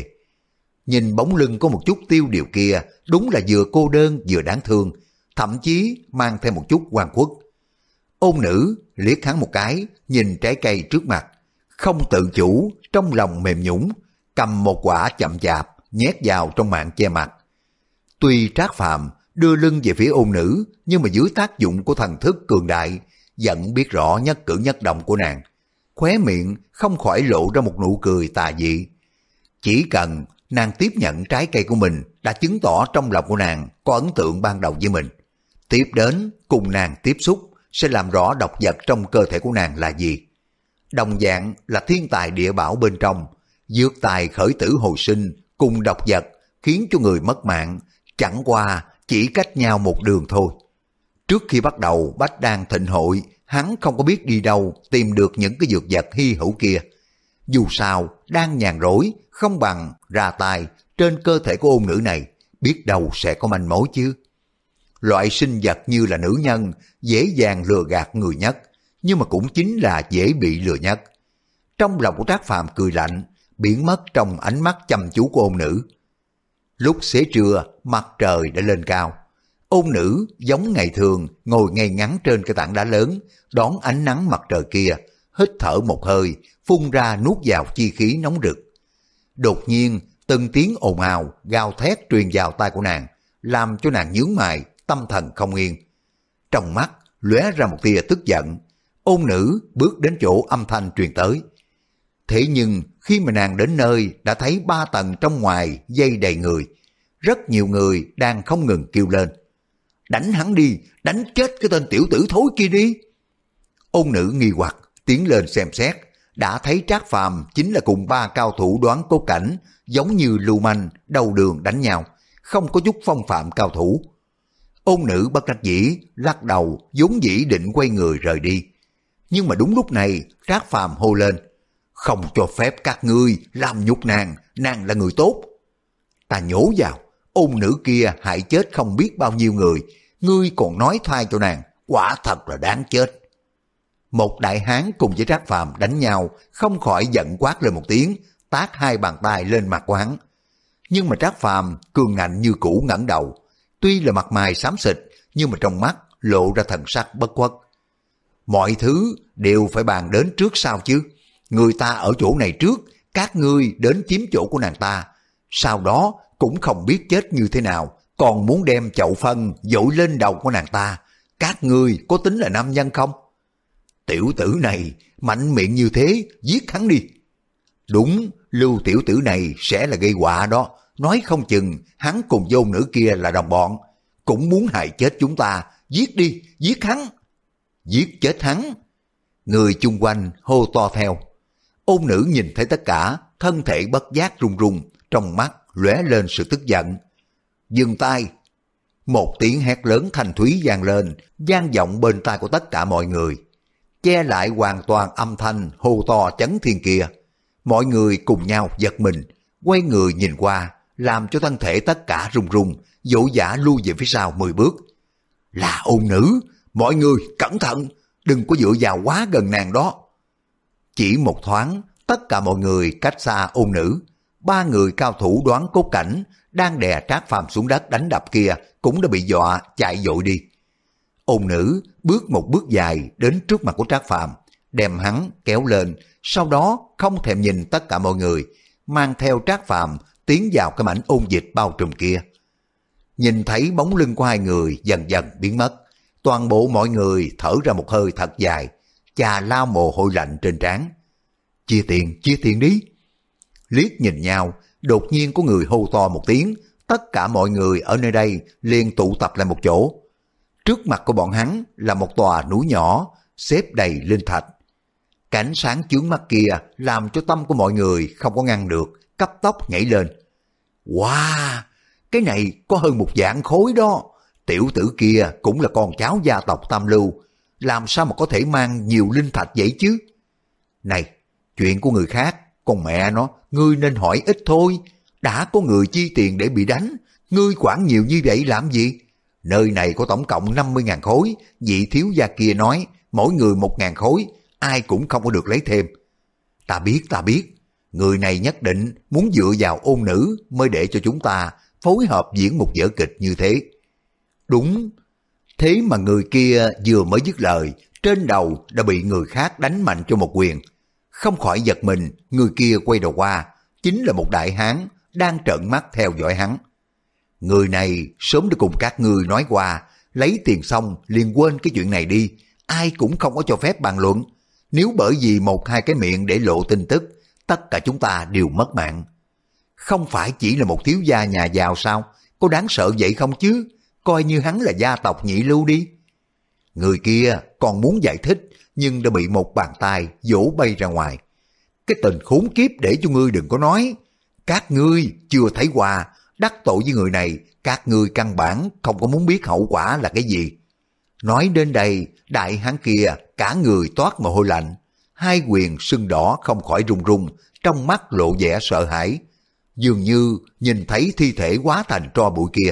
Nhìn bóng lưng có một chút tiêu điều kia, đúng là vừa cô đơn vừa đáng thương, thậm chí mang thêm một chút oan khuất. Ôn nữ liếc hắn một cái, nhìn trái cây trước mặt, không tự chủ, trong lòng mềm nhũn, cầm một quả chậm chạp, nhét vào trong mạng che mặt. Tuy Trác Phàm đưa lưng về phía ôn nữ, nhưng mà dưới tác dụng của thần thức cường đại, vẫn biết rõ nhất cử nhất động của nàng. Khóe miệng không khỏi lộ ra một nụ cười tà dị. Chỉ cần nàng tiếp nhận trái cây của mình đã chứng tỏ trong lòng của nàng có ấn tượng ban đầu với mình. Tiếp đến cùng nàng tiếp xúc sẽ làm rõ độc vật trong cơ thể của nàng là gì. Đồng dạng là thiên tài địa bảo bên trong, dược tài khởi tử hồi sinh cùng độc vật khiến cho người mất mạng, chẳng qua chỉ cách nhau một đường thôi. Trước khi bắt đầu Bách Đan Thịnh Hội, hắn không có biết đi đâu tìm được những cái dược vật hy hữu kia. Dù sao, đang nhàn rỗi, không bằng ra tay trên cơ thể của ôn nữ này, biết đâu sẽ có manh mối chứ. Loại sinh vật như là nữ nhân, dễ dàng lừa gạt người nhất, nhưng mà cũng chính là dễ bị lừa nhất. Trong lòng của Trác Phàm cười lạnh, biến mất trong ánh mắt chăm chú của ôn nữ. Lúc xế trưa, mặt trời đã lên cao. Ôn nữ giống ngày thường ngồi ngay ngắn trên cái tảng đá lớn, đón ánh nắng mặt trời kia, hít thở một hơi, phun ra nuốt vào chi khí nóng rực. Đột nhiên, từng tiếng ồn ào, gào thét truyền vào tai của nàng, làm cho nàng nhướng mày, tâm thần không yên. Trong mắt lóe ra một tia tức giận, ôn nữ bước đến chỗ âm thanh truyền tới. Thế nhưng khi mà nàng đến nơi đã thấy ba tầng trong ngoài dây đầy người, rất nhiều người đang không ngừng kêu lên. Đánh hắn đi, đánh chết cái tên tiểu tử thối kia đi. Ôn nữ nghi hoặc tiến lên xem xét, đã thấy Trác Phàm chính là cùng ba cao thủ đoán cốt cảnh, giống như lưu manh, đầu đường đánh nhau, không có chút phong phạm cao thủ. Ôn nữ bất đắc dĩ, lắc đầu, vốn dĩ định quay người rời đi. Nhưng mà đúng lúc này, Trác Phàm hô lên, không cho phép các ngươi làm nhục nàng, nàng là người tốt. Ta nhổ vào, ôn nữ kia hại chết không biết bao nhiêu người, ngươi còn nói thoai cho nàng, quả thật là đáng chết. Một đại hán cùng với Trác Phàm đánh nhau, không khỏi giận quát lên một tiếng, tát hai bàn tay lên mặt của hắn. Nhưng mà Trác Phàm cường ngạnh như cũ ngẩng đầu, tuy là mặt mày xám xịt, nhưng mà trong mắt lộ ra thần sắc bất khuất. Mọi thứ đều phải bàn đến trước sau chứ. Người ta ở chỗ này trước, các ngươi đến chiếm chỗ của nàng ta, sau đó cũng không biết chết như thế nào, còn muốn đem chậu phân dội lên đầu của nàng ta. Các ngươi có tính là nam nhân không? Tiểu tử này mạnh miệng như thế, giết hắn đi. Đúng, Lưu tiểu tử này sẽ là gây họa đó, nói không chừng hắn cùng vô nữ kia là đồng bọn, cũng muốn hại chết chúng ta. Giết đi, giết hắn. Giết chết hắn. Người chung quanh hô to theo. Ôn nữ nhìn thấy tất cả, thân thể bất giác run run, trong mắt lóe lên sự tức giận. Dừng tay. Một tiếng hét lớn thanh thúy vang lên, vang vọng bên tai của tất cả mọi người, che lại hoàn toàn âm thanh hô to chấn thiên kia. Mọi người cùng nhau giật mình, quay người nhìn qua, làm cho thân thể tất cả run run, vội vã lui về phía sau mười bước. Là ôn nữ, mọi người cẩn thận, đừng có dựa vào quá gần nàng đó. Chỉ một thoáng, tất cả mọi người cách xa ôn nữ. Ba người cao thủ đoán cốt cảnh đang đè Trác Phàm xuống đất đánh đập kia cũng đã bị dọa chạy vội đi. Ôn nữ bước một bước dài đến trước mặt của Trác Phàm, đem hắn kéo lên, sau đó không thèm nhìn tất cả mọi người, mang theo Trác Phàm tiến vào cái mảnh ôn dịch bao trùm kia. Nhìn thấy bóng lưng của hai người dần dần biến mất, toàn bộ mọi người thở ra một hơi thật dài, chà lao mồ hôi lạnh trên trán. Chia tiền, chia tiền đi. Liếc nhìn nhau, đột nhiên có người hô to một tiếng, tất cả mọi người ở nơi đây liền tụ tập lại một chỗ. Trước mặt của bọn hắn là một tòa núi nhỏ, xếp đầy linh thạch. Cảnh sáng chướng mắt kia làm cho tâm của mọi người không có ngăn được, cấp tốc nhảy lên. Wow, cái này có hơn một vạn khối đó. Tiểu tử kia cũng là con cháu gia tộc Tam Lưu, làm sao mà có thể mang nhiều linh thạch vậy chứ? Này, chuyện của người khác, con mẹ nó, ngươi nên hỏi ít thôi. Đã có người chi tiền để bị đánh, ngươi quản nhiều như vậy làm gì? Nơi này có tổng cộng năm mươi ngàn khối, vị thiếu gia kia nói mỗi người một ngàn khối, ai cũng không có được lấy thêm. Ta biết, ta biết, người này nhất định muốn dựa vào ôn nữ mới để cho chúng ta phối hợp diễn một vở kịch như thế. Đúng, thế mà người kia vừa mới dứt lời, trên đầu đã bị người khác đánh mạnh cho một quyền. Không khỏi giật mình, người kia quay đầu qua, chính là một đại hán đang trợn mắt theo dõi hắn. Người này sớm đã cùng các ngươi nói qua, lấy tiền xong liền quên cái chuyện này đi, ai cũng không có cho phép bàn luận. Nếu bởi vì một hai cái miệng để lộ tin tức, tất cả chúng ta đều mất mạng. Không phải chỉ là một thiếu gia nhà giàu sao, có đáng sợ vậy không chứ? Coi như hắn là gia tộc nhị lưu đi. Người kia còn muốn giải thích, nhưng đã bị một bàn tay vỗ bay ra ngoài. Cái tình khốn kiếp, để cho ngươi đừng có nói. Các ngươi chưa thấy qua, đắc tội với người này, các ngươi căn bản không có muốn biết hậu quả là cái gì. Nói đến đây, đại hán kia cả người toát mồ hôi lạnh, hai quyền sưng đỏ không khỏi run run, trong mắt lộ vẻ sợ hãi, dường như nhìn thấy thi thể hóa thành tro bụi kia.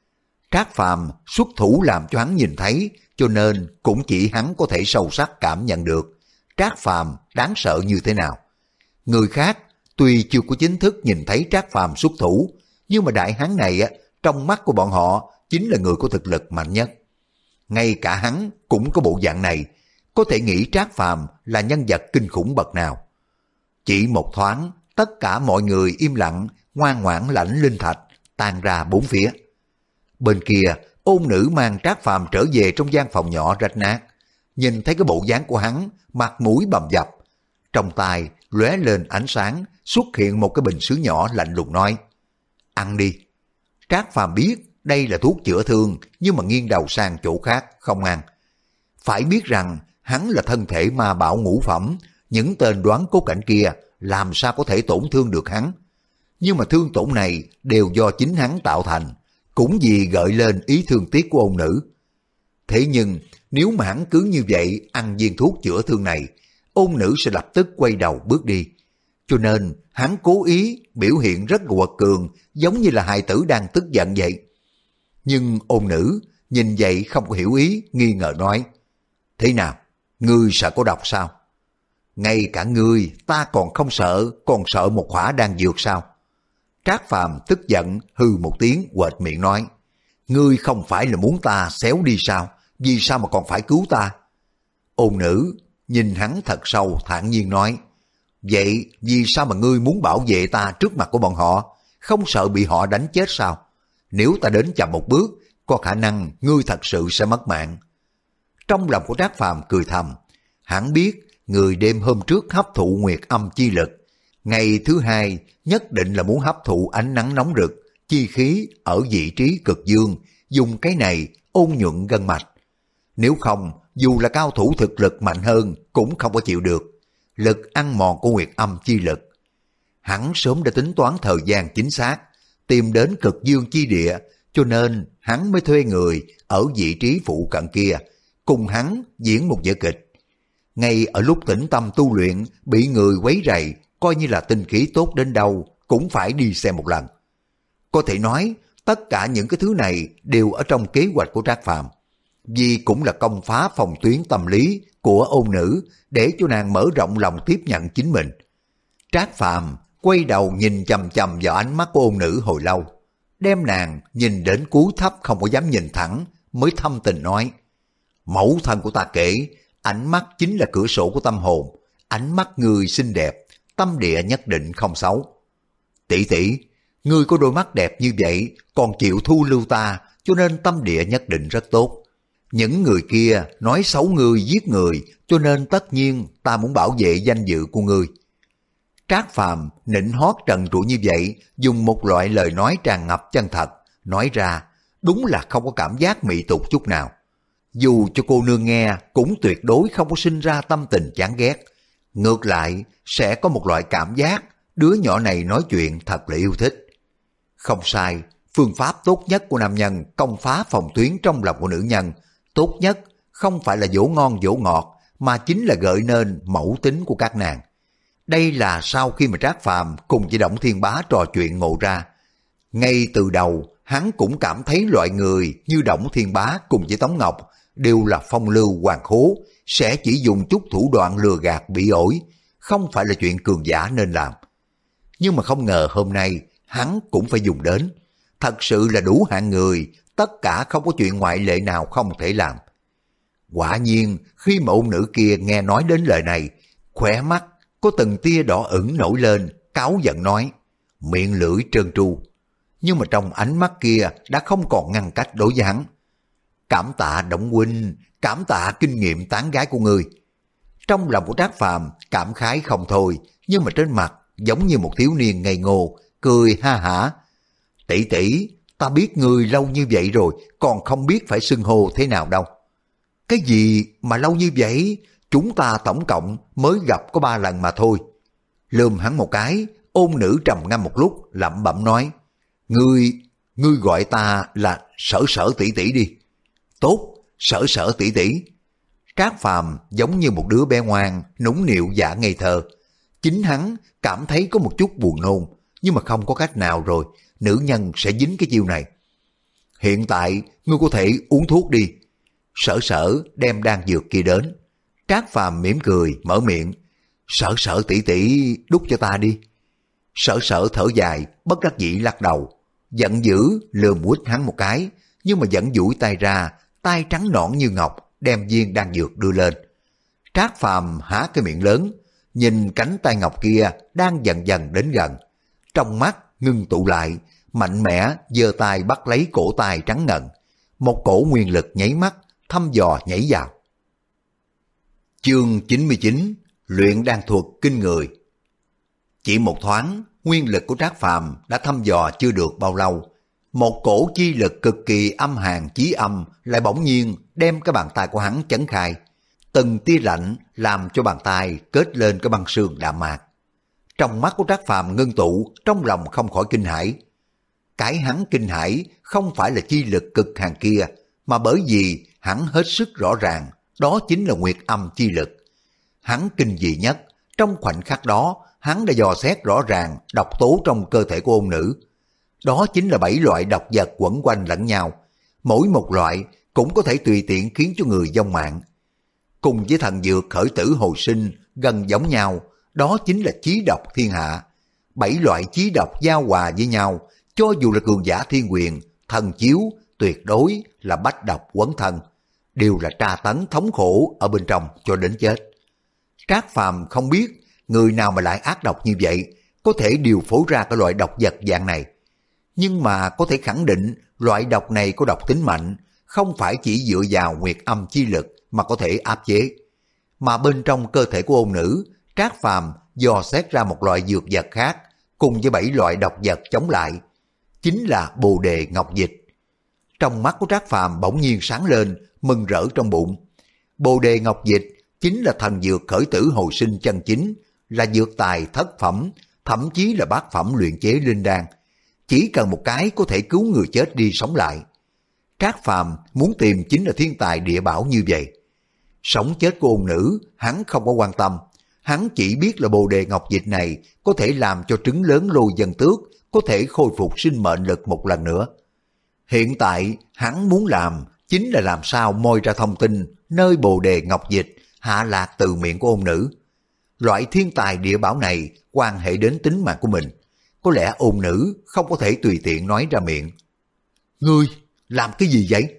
Trác Phàm xuất thủ làm cho hắn nhìn thấy, cho nên cũng chỉ hắn có thể sâu sắc cảm nhận được Trác Phàm đáng sợ như thế nào. Người khác tuy chưa có chính thức nhìn thấy Trác Phàm xuất thủ, nhưng mà đại hán này á, trong mắt của bọn họ chính là người có thực lực mạnh nhất. Ngay cả hắn cũng có bộ dạng này, có thể nghĩ Trác Phàm là nhân vật kinh khủng bậc nào. Chỉ một thoáng, tất cả mọi người im lặng, ngoan ngoãn lãnh linh thạch, tan ra bốn phía. Bên kia, ôn nữ mang Trác Phàm trở về trong gian phòng nhỏ rách nát. Nhìn thấy cái bộ dáng của hắn, mặt mũi bầm dập, trong tay lóe lên ánh sáng, xuất hiện một cái bình sứ nhỏ lạnh lùng nói: ăn đi. Trác Phàm biết đây là thuốc chữa thương, nhưng mà nghiêng đầu sang chỗ khác không ăn. Phải biết rằng hắn là thân thể ma bảo ngũ phẩm, những tên đoán cốt cảnh kia làm sao có thể tổn thương được hắn. Nhưng mà thương tổn này đều do chính hắn tạo thành, cũng vì gợi lên ý thương tiếc của ông nữ. Thế nhưng nếu mà hắn cứ như vậy ăn viên thuốc chữa thương này, ôn nữ sẽ lập tức quay đầu bước đi. Cho nên hắn cố ý biểu hiện rất quật cường, giống như là hài tử đang tức giận vậy. Nhưng ôn nữ nhìn vậy không có hiểu ý, nghi ngờ nói: thế nào, ngươi sợ có độc sao? Ngay cả ngươi ta còn không sợ, còn sợ một hỏa đan dược sao? Trác Phàm tức giận hừ một tiếng, quệt miệng nói: ngươi không phải là muốn ta xéo đi sao? Vì sao mà còn phải cứu ta? Ôn nữ nhìn hắn thật sâu, thản nhiên nói: vậy vì sao mà ngươi muốn bảo vệ ta trước mặt của bọn họ? Không sợ bị họ đánh chết sao? Nếu ta đến chậm một bước, có khả năng ngươi thật sự sẽ mất mạng. Trong lòng của Trác Phàm cười thầm, hắn biết người đêm hôm trước hấp thụ nguyệt âm chi lực, ngày thứ hai nhất định là muốn hấp thụ ánh nắng nóng rực, chi khí ở vị trí cực dương, dùng cái này ôn nhuận gân mạch. Nếu không, dù là cao thủ thực lực mạnh hơn cũng không có chịu được lực ăn mòn của nguyệt âm chi lực. Hắn sớm đã tính toán thời gian chính xác, tìm đến cực dương chi địa, cho nên hắn mới thuê người ở vị trí phụ cận kia, cùng hắn diễn một vở kịch. Ngay ở lúc tĩnh tâm tu luyện, bị người quấy rầy, coi như là tinh khí tốt đến đâu, cũng phải đi xem một lần. Có thể nói, tất cả những cái thứ này đều ở trong kế hoạch của Trác Phàm, vì cũng là công phá phòng tuyến tâm lý của ôn nữ, để cho nàng mở rộng lòng tiếp nhận chính mình. Trác Phàm quay đầu nhìn chằm chằm vào ánh mắt của ôn nữ hồi lâu, đem nàng nhìn đến cúi thấp không có dám nhìn thẳng, mới thâm tình nói: mẫu thân của ta kể, ánh mắt chính là cửa sổ của tâm hồn, ánh mắt người xinh đẹp, tâm địa nhất định không xấu. Tỷ tỷ, ngươi có đôi mắt đẹp như vậy, còn chịu thu lưu ta, cho nên tâm địa nhất định rất tốt. Những người kia nói xấu ngươi, giết người, cho nên tất nhiên ta muốn bảo vệ danh dự của ngươi. Trác Phàm nịnh hót trần trụi như vậy, dùng một loại lời nói tràn ngập chân thật, nói ra đúng là không có cảm giác mị tục chút nào. Dù cho cô nương nghe cũng tuyệt đối không có sinh ra tâm tình chán ghét, ngược lại sẽ có một loại cảm giác đứa nhỏ này nói chuyện thật là yêu thích. Không sai, phương pháp tốt nhất của nam nhân công phá phòng tuyến trong lòng của nữ nhân, tốt nhất không phải là dỗ ngon dỗ ngọt, mà chính là gợi nên mẫu tính của các nàng. Đây là sau khi mà Trác Phàm cùng với Đổng Thiên Bá trò chuyện ngộ ra. Ngay từ đầu, hắn cũng cảm thấy loại người như Đổng Thiên Bá cùng với Tống Ngọc đều là phong lưu hoàng khố, sẽ chỉ dùng chút thủ đoạn lừa gạt bị ổi, không phải là chuyện cường giả nên làm. Nhưng mà không ngờ hôm nay hắn cũng phải dùng đến. Thật sự là đủ hạng người, tất cả không có chuyện ngoại lệ nào không thể làm. Quả nhiên, khi mà ôn nữ kia nghe nói đến lời này, khóe mắt có từng tia đỏ ửng nổi lên, cáu giận nói, miệng lưỡi trơn tru. Nhưng mà trong ánh mắt kia đã không còn ngăn cách đối với hắn. Cảm tạ Đổng huynh, cảm tạ kinh nghiệm tán gái của ngươi. Trong lòng của Trác Phàm cảm khái không thôi, nhưng mà trên mặt giống như một thiếu niên ngây ngô, cười ha hả. Tỷ tỷ, ta biết ngươi lâu như vậy rồi, còn không biết phải xưng hô thế nào đâu. Cái gì mà lâu như vậy? Chúng ta tổng cộng mới gặp có ba lần mà thôi. Lườm hắn một cái, ôn nữ trầm ngâm một lúc, lẩm bẩm nói, Ngươi, ngươi gọi ta là Sở Sở tỷ tỷ đi. Tốt, Sở Sở tỷ tỷ. Trác Phàm giống như một đứa bé ngoan, nũng nịu giả ngây thơ. Chính hắn cảm thấy có một chút buồn nôn, nhưng mà không có cách nào rồi, nữ nhân sẽ dính cái chiêu này. Hiện tại, ngươi có thể uống thuốc đi. Sở Sở đem đan dược kia đến. Trác Phàm mỉm cười, mở miệng. Sở Sở tỷ tỷ đút cho ta đi. Sở Sở thở dài, bất đắc dĩ lắc đầu. Giận dữ lườm quýt hắn một cái, nhưng mà vẫn duỗi tay ra, tay trắng nõn như ngọc, đem viên đan dược đưa lên. Trác Phàm há cái miệng lớn, nhìn cánh tay ngọc kia đang dần dần đến gần. Trong mắt ngưng tụ lại, mạnh mẽ giơ tay bắt lấy cổ tay trắng ngần. Một cổ nguyên lực nháy mắt, thăm dò nhảy vào. Chương chín mươi chín, luyện đan thuật kinh người. Chỉ một thoáng, nguyên lực của Trác Phàm đã thăm dò chưa được bao lâu, Một cổ chi lực cực kỳ âm hàn chí âm lại bỗng nhiên đem cái bàn tay của hắn chấn khai. Từng tia lạnh làm cho bàn tay kết lên cái băng sương đạm mạc. Trong mắt của Trác Phàm ngưng tụ, trong lòng không khỏi kinh hãi. Cái hắn kinh hãi không phải là chi lực cực hàn kia, mà bởi vì hắn hết sức rõ ràng, đó chính là nguyệt âm chi lực. Hắn kinh dị nhất, trong khoảnh khắc đó, hắn đã dò xét rõ ràng độc tố trong cơ thể của ôn nữ. Đó chính là bảy loại độc vật quẩn quanh lẫn nhau, mỗi một loại cũng có thể tùy tiện khiến cho người vong mạng. Cùng với thần dược khởi tử hồi sinh gần giống nhau, đó chính là chí độc thiên hạ. Bảy loại chí độc giao hòa với nhau, cho dù là cường giả thiên quyền, thần chiếu, tuyệt đối là bách độc quấn thân, đều là tra tấn thống khổ ở bên trong cho đến chết. Trác Phàm không biết người nào mà lại ác độc như vậy, có thể điều phối ra cái loại độc vật dạng này. Nhưng mà có thể khẳng định loại độc này có độc tính mạnh, không phải chỉ dựa vào nguyệt âm chi lực mà có thể áp chế. Mà bên trong cơ thể của ôn nữ, Trác Phàm dò xét ra một loại dược vật khác, cùng với bảy loại độc vật chống lại, chính là bồ đề ngọc dịch. Trong mắt của Trác Phàm bỗng nhiên sáng lên, mừng rỡ trong bụng. Bồ đề ngọc dịch chính là thần dược khởi tử hồi sinh chân chính, là dược tài thất phẩm, thậm chí là bát phẩm luyện chế linh đan. Chỉ cần một cái có thể cứu người chết đi sống lại. Trác Phàm muốn tìm chính là thiên tài địa bảo như vậy. Sống chết của ôn nữ, hắn không có quan tâm. Hắn chỉ biết là bồ đề ngọc dịch này có thể làm cho trứng lớn lôi dân tước, có thể khôi phục sinh mệnh lực một lần nữa. Hiện tại, hắn muốn làm chính là làm sao moi ra thông tin nơi bồ đề ngọc dịch hạ lạc từ miệng của ôn nữ. Loại thiên tài địa bảo này quan hệ đến tính mạng của mình. Có lẽ ôn nữ không có thể tùy tiện nói ra miệng. Ngươi, làm cái gì vậy?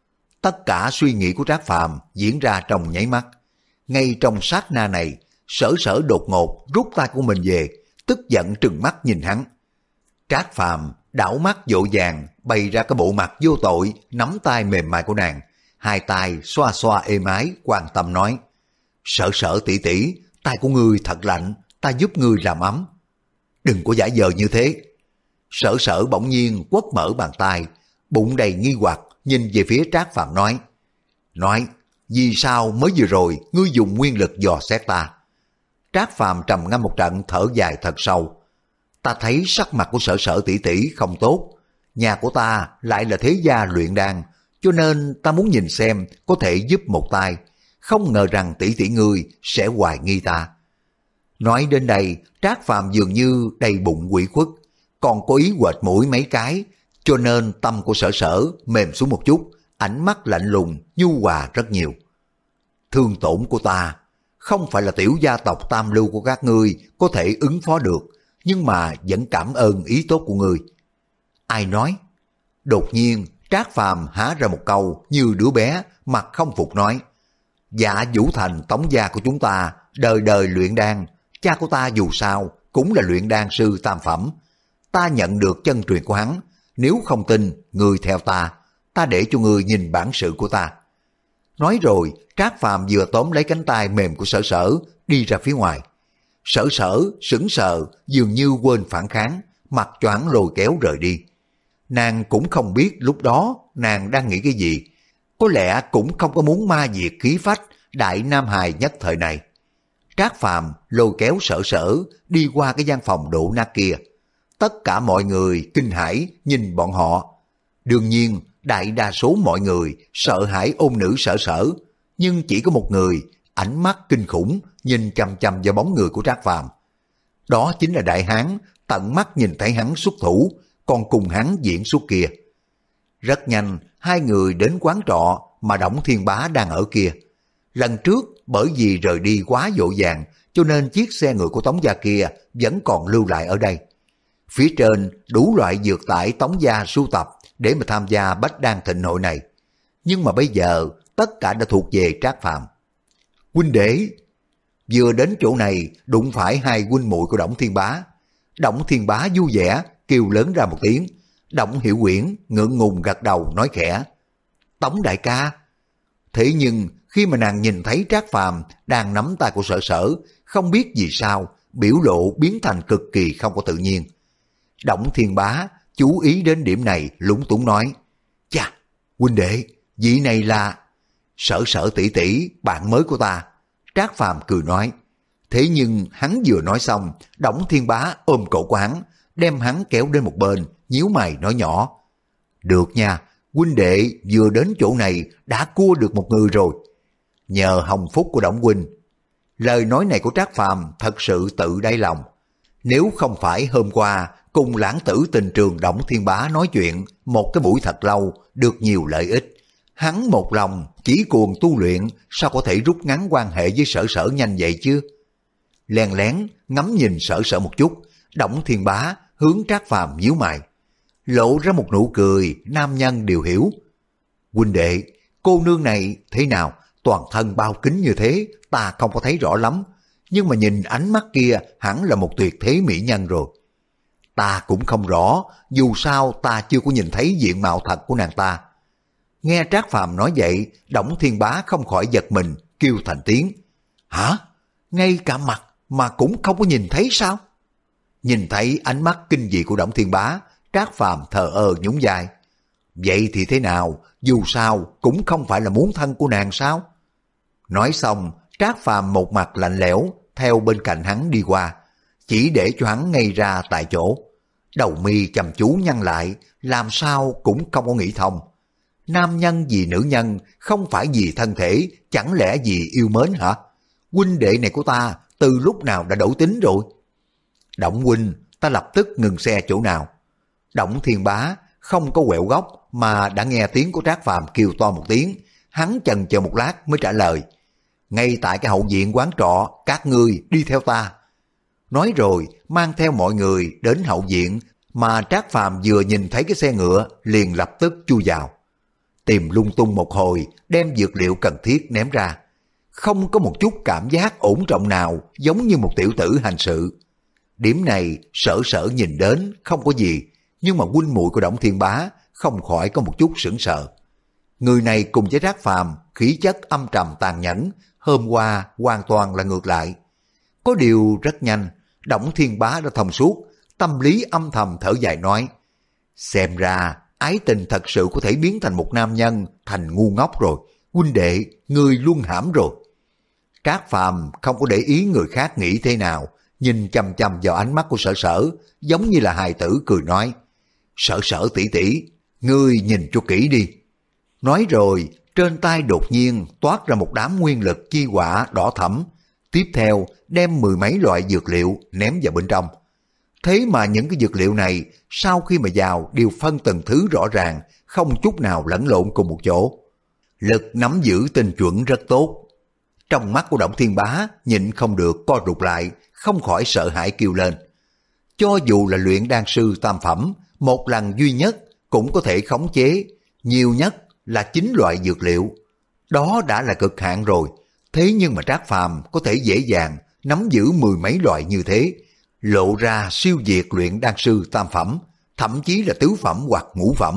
Tất cả suy nghĩ của Trác Phàm diễn ra trong nháy mắt. Ngay trong sát na này, Sở Sở đột ngột rút tay của mình về, tức giận trừng mắt nhìn hắn. Trác Phàm đảo mắt vội vàng bày ra cái bộ mặt vô tội, nắm tay mềm mại của nàng, hai tay xoa xoa êm ái, quan tâm nói: Sở Sở tỷ tỷ, tay của ngươi thật lạnh, ta giúp ngươi làm ấm. Đừng có giả vờ như thế. Sở Sở bỗng nhiên quất mở bàn tay, bụng đầy nghi hoặc nhìn về phía Trác Phàm nói: Nói, vì sao mới vừa rồi ngươi dùng nguyên lực dò xét ta? Trác Phàm trầm ngâm một trận, thở dài thật sâu. Ta thấy sắc mặt của Sở Sở tỷ tỷ không tốt, nhà của ta lại là thế gia luyện đan, cho nên ta muốn nhìn xem có thể giúp một tay, không ngờ rằng tỷ tỷ ngươi sẽ hoài nghi ta. Nói đến đây, Trác Phàm dường như đầy bụng quỷ khuất, còn có ý quệt mũi mấy cái, cho nên tâm của Sở Sở mềm xuống một chút, ánh mắt lạnh lùng, nhu hòa rất nhiều. Thương tổn của ta không phải là tiểu gia tộc tam lưu của các ngươi có thể ứng phó được, nhưng mà vẫn cảm ơn ý tốt của ngươi. Ai nói? Đột nhiên, Trác Phàm há ra một câu như đứa bé, mặt không phục nói: Dạ Vũ Thành tống gia của chúng ta đời đời luyện đan, cha của ta dù sao cũng là luyện đan sư tam phẩm. Ta nhận được chân truyền của hắn, nếu không tin, ngươi theo ta, ta để cho ngươi nhìn bản sự của ta. Nói rồi, Trác Phàm vừa tóm lấy cánh tay mềm của Sở Sở, đi ra phía ngoài. Sở Sở sững sờ, dường như quên phản kháng, mặt choáng lôi kéo rời đi. Nàng cũng không biết lúc đó nàng đang nghĩ cái gì, có lẽ cũng không có muốn ma diệt khí phách đại nam hài nhất thời này. Trác Phàm lôi kéo Sở Sở đi qua cái gian phòng đổ nát kia. Tất cả mọi người kinh hãi nhìn bọn họ. Đương nhiên, đại đa số mọi người sợ hãi ôn nữ Sở Sở, nhưng chỉ có một người ánh mắt kinh khủng nhìn chằm chằm vào bóng người của Trác Phàm. Đó chính là đại hán tận mắt nhìn thấy hắn xuất thủ, còn cùng hắn diễn xuất kia. Rất nhanh, hai người đến quán trọ mà Đổng Thiên Bá đang ở kia. Lần trước bởi vì rời đi quá vội vàng, cho nên chiếc xe ngựa của Tống gia kia vẫn còn lưu lại ở đây. Phía trên đủ loại dược tải Tống gia sưu tập để mà tham gia bách đan thịnh hội này. Nhưng mà bây giờ tất cả đã thuộc về Trác Phàm. Huynh đệ! Vừa đến chỗ này đụng phải hai huynh muội của Đổng Thiên Bá. Đổng Thiên Bá vui vẻ kêu lớn ra một tiếng. Đổng Hiểu Uyển ngượng ngùng gật đầu nói khẽ: Tống đại ca. Thế nhưng khi mà nàng nhìn thấy Trác Phàm đang nắm tay của Sở Sở, không biết vì sao biểu lộ biến thành cực kỳ không có tự nhiên. Đổng Thiên Bá chú ý đến điểm này lúng túng nói, chà, huynh đệ, vị này là Sở Sở tỷ tỷ, bạn mới của ta. Trác Phàm cười nói. Thế nhưng hắn vừa nói xong, Đổng Thiên Bá ôm cổ của hắn, đem hắn kéo đến một bên, nhíu mày nói nhỏ, được nha, huynh đệ vừa đến chỗ này đã cua được một người rồi. Nhờ hồng phúc của Đổng huynh. Lời nói này của Trác Phàm thật sự tự đáy lòng. Nếu không phải hôm qua cùng lãng tử tình trường Đổng Thiên Bá nói chuyện một cái buổi thật lâu, được nhiều lợi ích, hắn một lòng chỉ cuồng tu luyện, sao có thể rút ngắn quan hệ với Sở Sở nhanh vậy chứ? Lén lén ngắm nhìn Sở Sở một chút, Đổng Thiên Bá hướng Trác Phàm nhíu mày, lộ ra một nụ cười nam nhân đều hiểu. Huynh đệ, cô nương này thế nào? Toàn thân bao kính như thế, ta không có thấy rõ lắm, nhưng mà nhìn ánh mắt kia hẳn là một tuyệt thế mỹ nhân rồi. Ta cũng không rõ, dù sao ta chưa có nhìn thấy diện mạo thật của nàng ta. Nghe Trác Phàm nói vậy, Đổng Thiên Bá không khỏi giật mình, kêu thành tiếng. Hả? Ngay cả mặt mà cũng không có nhìn thấy sao? Nhìn thấy ánh mắt kinh dị của Đổng Thiên Bá, Trác Phàm thờ ơ nhún vai. Vậy thì thế nào, dù sao cũng không phải là muốn thân của nàng sao? Nói xong, Trác Phàm một mặt lạnh lẽo theo bên cạnh hắn đi qua, chỉ để cho hắn ngây ra tại chỗ. Đầu mi chăm chú nhăn lại, làm sao cũng không có nghĩ thông. Nam nhân vì nữ nhân, không phải vì thân thể, chẳng lẽ vì yêu mến hả? Huynh đệ này của ta từ lúc nào đã đổi tính rồi? Đổng huynh, ta lập tức ngừng xe chỗ nào? Đổng Thiên Bá không có quẹo góc mà đã nghe tiếng của Trác Phàm kêu to một tiếng, hắn chần chờ một lát mới trả lời. Ngay tại cái hậu viện quán trọ, các ngươi đi theo ta. Nói rồi mang theo mọi người đến hậu viện, mà Trác Phàm vừa nhìn thấy cái xe ngựa liền lập tức chui vào. Tìm lung tung một hồi, đem dược liệu cần thiết ném ra. Không có một chút cảm giác ổn trọng nào, giống như một tiểu tử hành sự. Điểm này Sở Sở nhìn đến không có gì, nhưng mà huynh muội của Đổng Thiên Bá không khỏi có một chút sững sờ. Người này cùng với Trác Phàm khí chất âm trầm tàn nhẫn, hôm qua hoàn toàn là ngược lại. Có điều rất nhanh, Đổng Thiên Bá đã thông suốt, tâm lý âm thầm thở dài nói, xem ra ái tình thật sự có thể biến thành một nam nhân thành ngu ngốc rồi, huynh đệ, ngươi luân hãm rồi. Trác Phàm không có để ý người khác nghĩ thế nào, nhìn chằm chằm vào ánh mắt của Sở Sở, giống như là hài tử cười nói, Sở Sở tỷ tỷ, ngươi nhìn cho kỹ đi. Nói rồi, trên tay đột nhiên toát ra một đám nguyên lực chi quả đỏ thẫm, tiếp theo đem mười mấy loại dược liệu ném vào bên trong. Thế mà những cái dược liệu này sau khi mà vào đều phân từng thứ rõ ràng, không chút nào lẫn lộn cùng một chỗ. Lực nắm giữ tinh chuẩn rất tốt. Trong mắt của Đổng Thiên Bá nhịn không được co rụt lại, không khỏi sợ hãi kêu lên. Cho dù là luyện đan sư tam phẩm, một lần duy nhất cũng có thể khống chế, nhiều nhất là chín loại dược liệu. Đó đã là cực hạn rồi. Thế nhưng mà Trác Phàm có thể dễ dàng nắm giữ mười mấy loại như thế, lộ ra siêu việt luyện đan sư tam phẩm, thậm chí là tứ phẩm hoặc ngũ phẩm.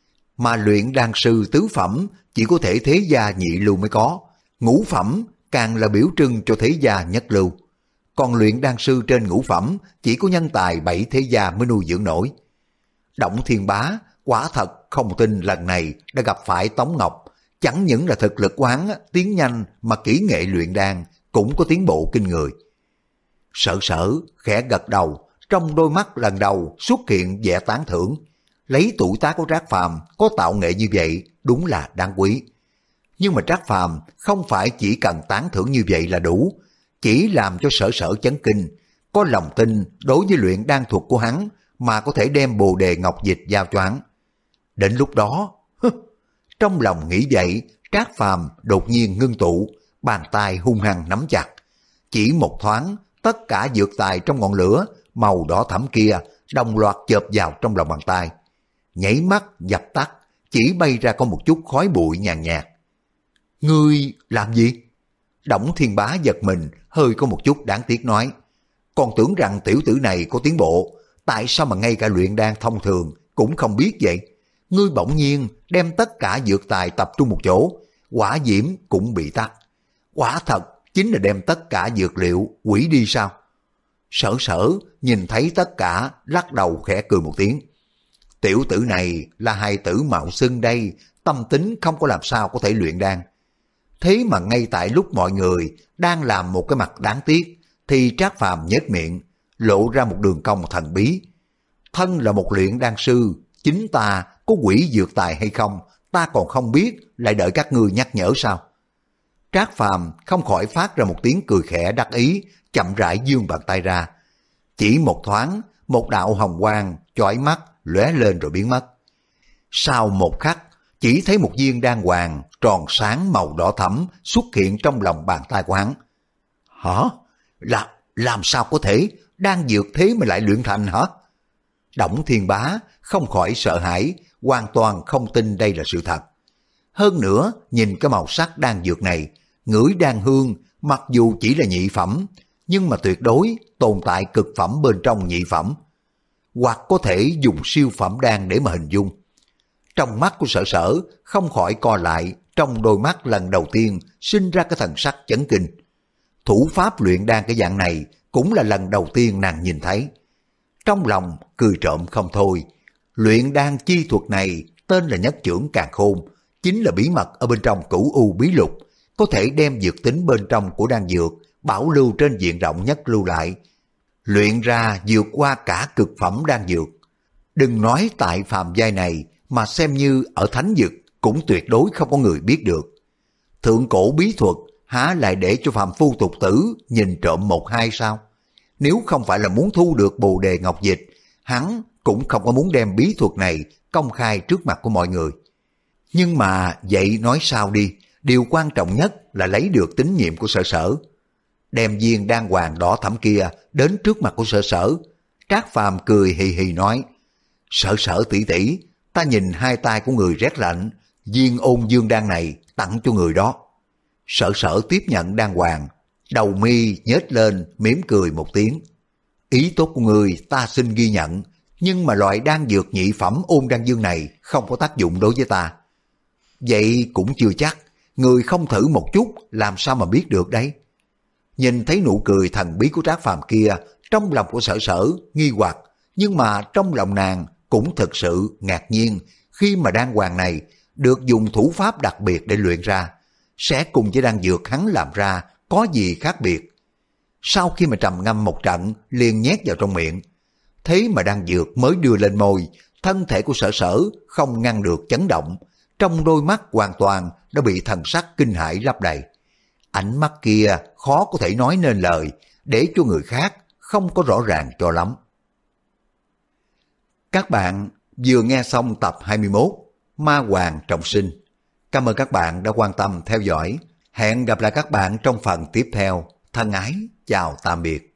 Mà luyện đan sư tứ phẩm chỉ có thể thế gia nhị lưu mới có, ngũ phẩm càng là biểu trưng cho thế gia nhất lưu. Còn luyện đan sư trên ngũ phẩm chỉ có nhân tài bảy thế gia mới nuôi dưỡng nổi. Đổng Thiên Bá quả thật không tin lần này đã gặp phải Tống Ngọc, chẳng những là thực lực của hắn tiến nhanh mà kỹ nghệ luyện đan cũng có tiến bộ kinh người. Sở Sở khẽ gật đầu, trong đôi mắt lần đầu xuất hiện vẻ tán thưởng. Lấy tuổi tác của Trác Phàm có tạo nghệ như vậy đúng là đáng quý. Nhưng mà Trác Phàm không phải chỉ cần tán thưởng như vậy là đủ, chỉ làm cho Sở Sở chấn kinh, có lòng tin đối với luyện đan thuật của hắn mà có thể đem bồ đề ngọc dịch giao cho hắn. Đến lúc đó, trong lòng nghĩ vậy, Trác Phàm đột nhiên ngưng tụ, bàn tay hung hăng nắm chặt. Chỉ một thoáng, tất cả dược tài trong ngọn lửa màu đỏ thẫm kia đồng loạt chộp vào trong lòng bàn tay. Nhảy mắt dập tắt, chỉ bay ra có một chút khói bụi nhàn nhạt. Ngươi làm gì? Đổng Thiên Bá giật mình, hơi có một chút đáng tiếc nói. Còn tưởng rằng tiểu tử này có tiến bộ, tại sao mà ngay cả luyện đan thông thường cũng không biết vậy? Ngươi bỗng nhiên đem tất cả dược tài tập trung một chỗ, hỏa diễm cũng bị tắt. Quả thật chính là đem tất cả dược liệu hủy đi sao? Sở Sở nhìn thấy tất cả lắc đầu khẽ cười một tiếng. Tiểu tử này là hài tử mạo xưng đây, tâm tính không có làm sao có thể luyện đan. Thế mà ngay tại lúc mọi người đang làm một cái mặt đáng tiếc, thì Trác Phàm nhếch miệng, lộ ra một đường cong thần bí. Thân là một luyện đan sư, chính ta có quỷ dược tài hay không, ta còn không biết, lại đợi các ngươi nhắc nhở sao? Trác Phàm không khỏi phát ra một tiếng cười khẽ đắc ý, chậm rãi giương bàn tay ra. Chỉ một thoáng, một đạo hồng quang chói mắt lóe lên rồi biến mất. Sau một khắc, chỉ thấy một viên đan hoàng tròn sáng màu đỏ thẫm xuất hiện trong lòng bàn tay của hắn. Hả? Là, làm sao có thể? Đan dược thế mà lại luyện thành hả? Đổng Thiên Bá không khỏi sợ hãi, hoàn toàn không tin đây là sự thật. Hơn nữa, nhìn cái màu sắc đan dược này, ngửi đan hương, mặc dù chỉ là nhị phẩm, nhưng mà tuyệt đối tồn tại cực phẩm bên trong nhị phẩm. Hoặc có thể dùng siêu phẩm đan để mà hình dung. Trong mắt của Sở Sở không khỏi co lại, trong đôi mắt lần đầu tiên sinh ra cái thần sắc chấn kinh. Thủ pháp luyện đan cái dạng này cũng là lần đầu tiên nàng nhìn thấy. Trong lòng cười trộm không thôi. Luyện đan chi thuật này tên là Nhất Chưởng Càn Khôn, chính là bí mật ở bên trong Cửu U Bí Lục, có thể đem dược tính bên trong của đan dược bảo lưu trên diện rộng nhất lưu lại, luyện ra vượt qua cả cực phẩm đan dược. Đừng nói tại phàm giai này, mà xem như ở thánh dược cũng tuyệt đối không có người biết được. Thượng cổ bí thuật há lại để cho phàm phu tục tử nhìn trộm một hai sao? Nếu không phải là muốn thu được Bồ Đề Ngọc Dịch, hắn cũng không có muốn đem bí thuật này công khai trước mặt của mọi người. Nhưng mà vậy nói sao đi, điều quan trọng nhất là lấy được tín nhiệm của Sở Sở. Đem viên đan hoàng đỏ thẫm kia đến trước mặt của Sở Sở, Trác Phàm cười hì hì nói: Sở Sở tỷ tỷ, ta nhìn hai tay của người rét lạnh, viên ôn dương đan này tặng cho người đó. Sở Sở tiếp nhận đan hoàng, đầu mi nhếch lên mỉm cười một tiếng. Ý tốt của người ta xin ghi nhận, nhưng mà loại đan dược nhị phẩm ôn đan dương này không có tác dụng đối với ta. Vậy cũng chưa chắc, người không thử một chút làm sao mà biết được đấy. Nhìn thấy nụ cười thần bí của Trác Phàm kia, trong lòng của Sở Sở nghi hoặc, nhưng mà trong lòng nàng cũng thực sự ngạc nhiên khi mà đan hoàng này được dùng thủ pháp đặc biệt để luyện ra, sẽ cùng với đan dược hắn làm ra có gì khác biệt. Sau khi mà trầm ngâm một trận, liền nhét vào trong miệng. Thế mà đan dược mới đưa lên môi, thân thể của Sở Sở không ngăn được chấn động, trong đôi mắt hoàn toàn đã bị thần sắc kinh hãi lấp đầy. Ánh mắt kia khó có thể nói nên lời, để cho người khác không có rõ ràng cho lắm. Các bạn vừa nghe xong tập hai mươi mốt Ma Hoàng Trọng Sinh. Cảm ơn các bạn đã quan tâm theo dõi. Hẹn gặp lại các bạn trong phần tiếp theo. Thân ái, chào tạm biệt.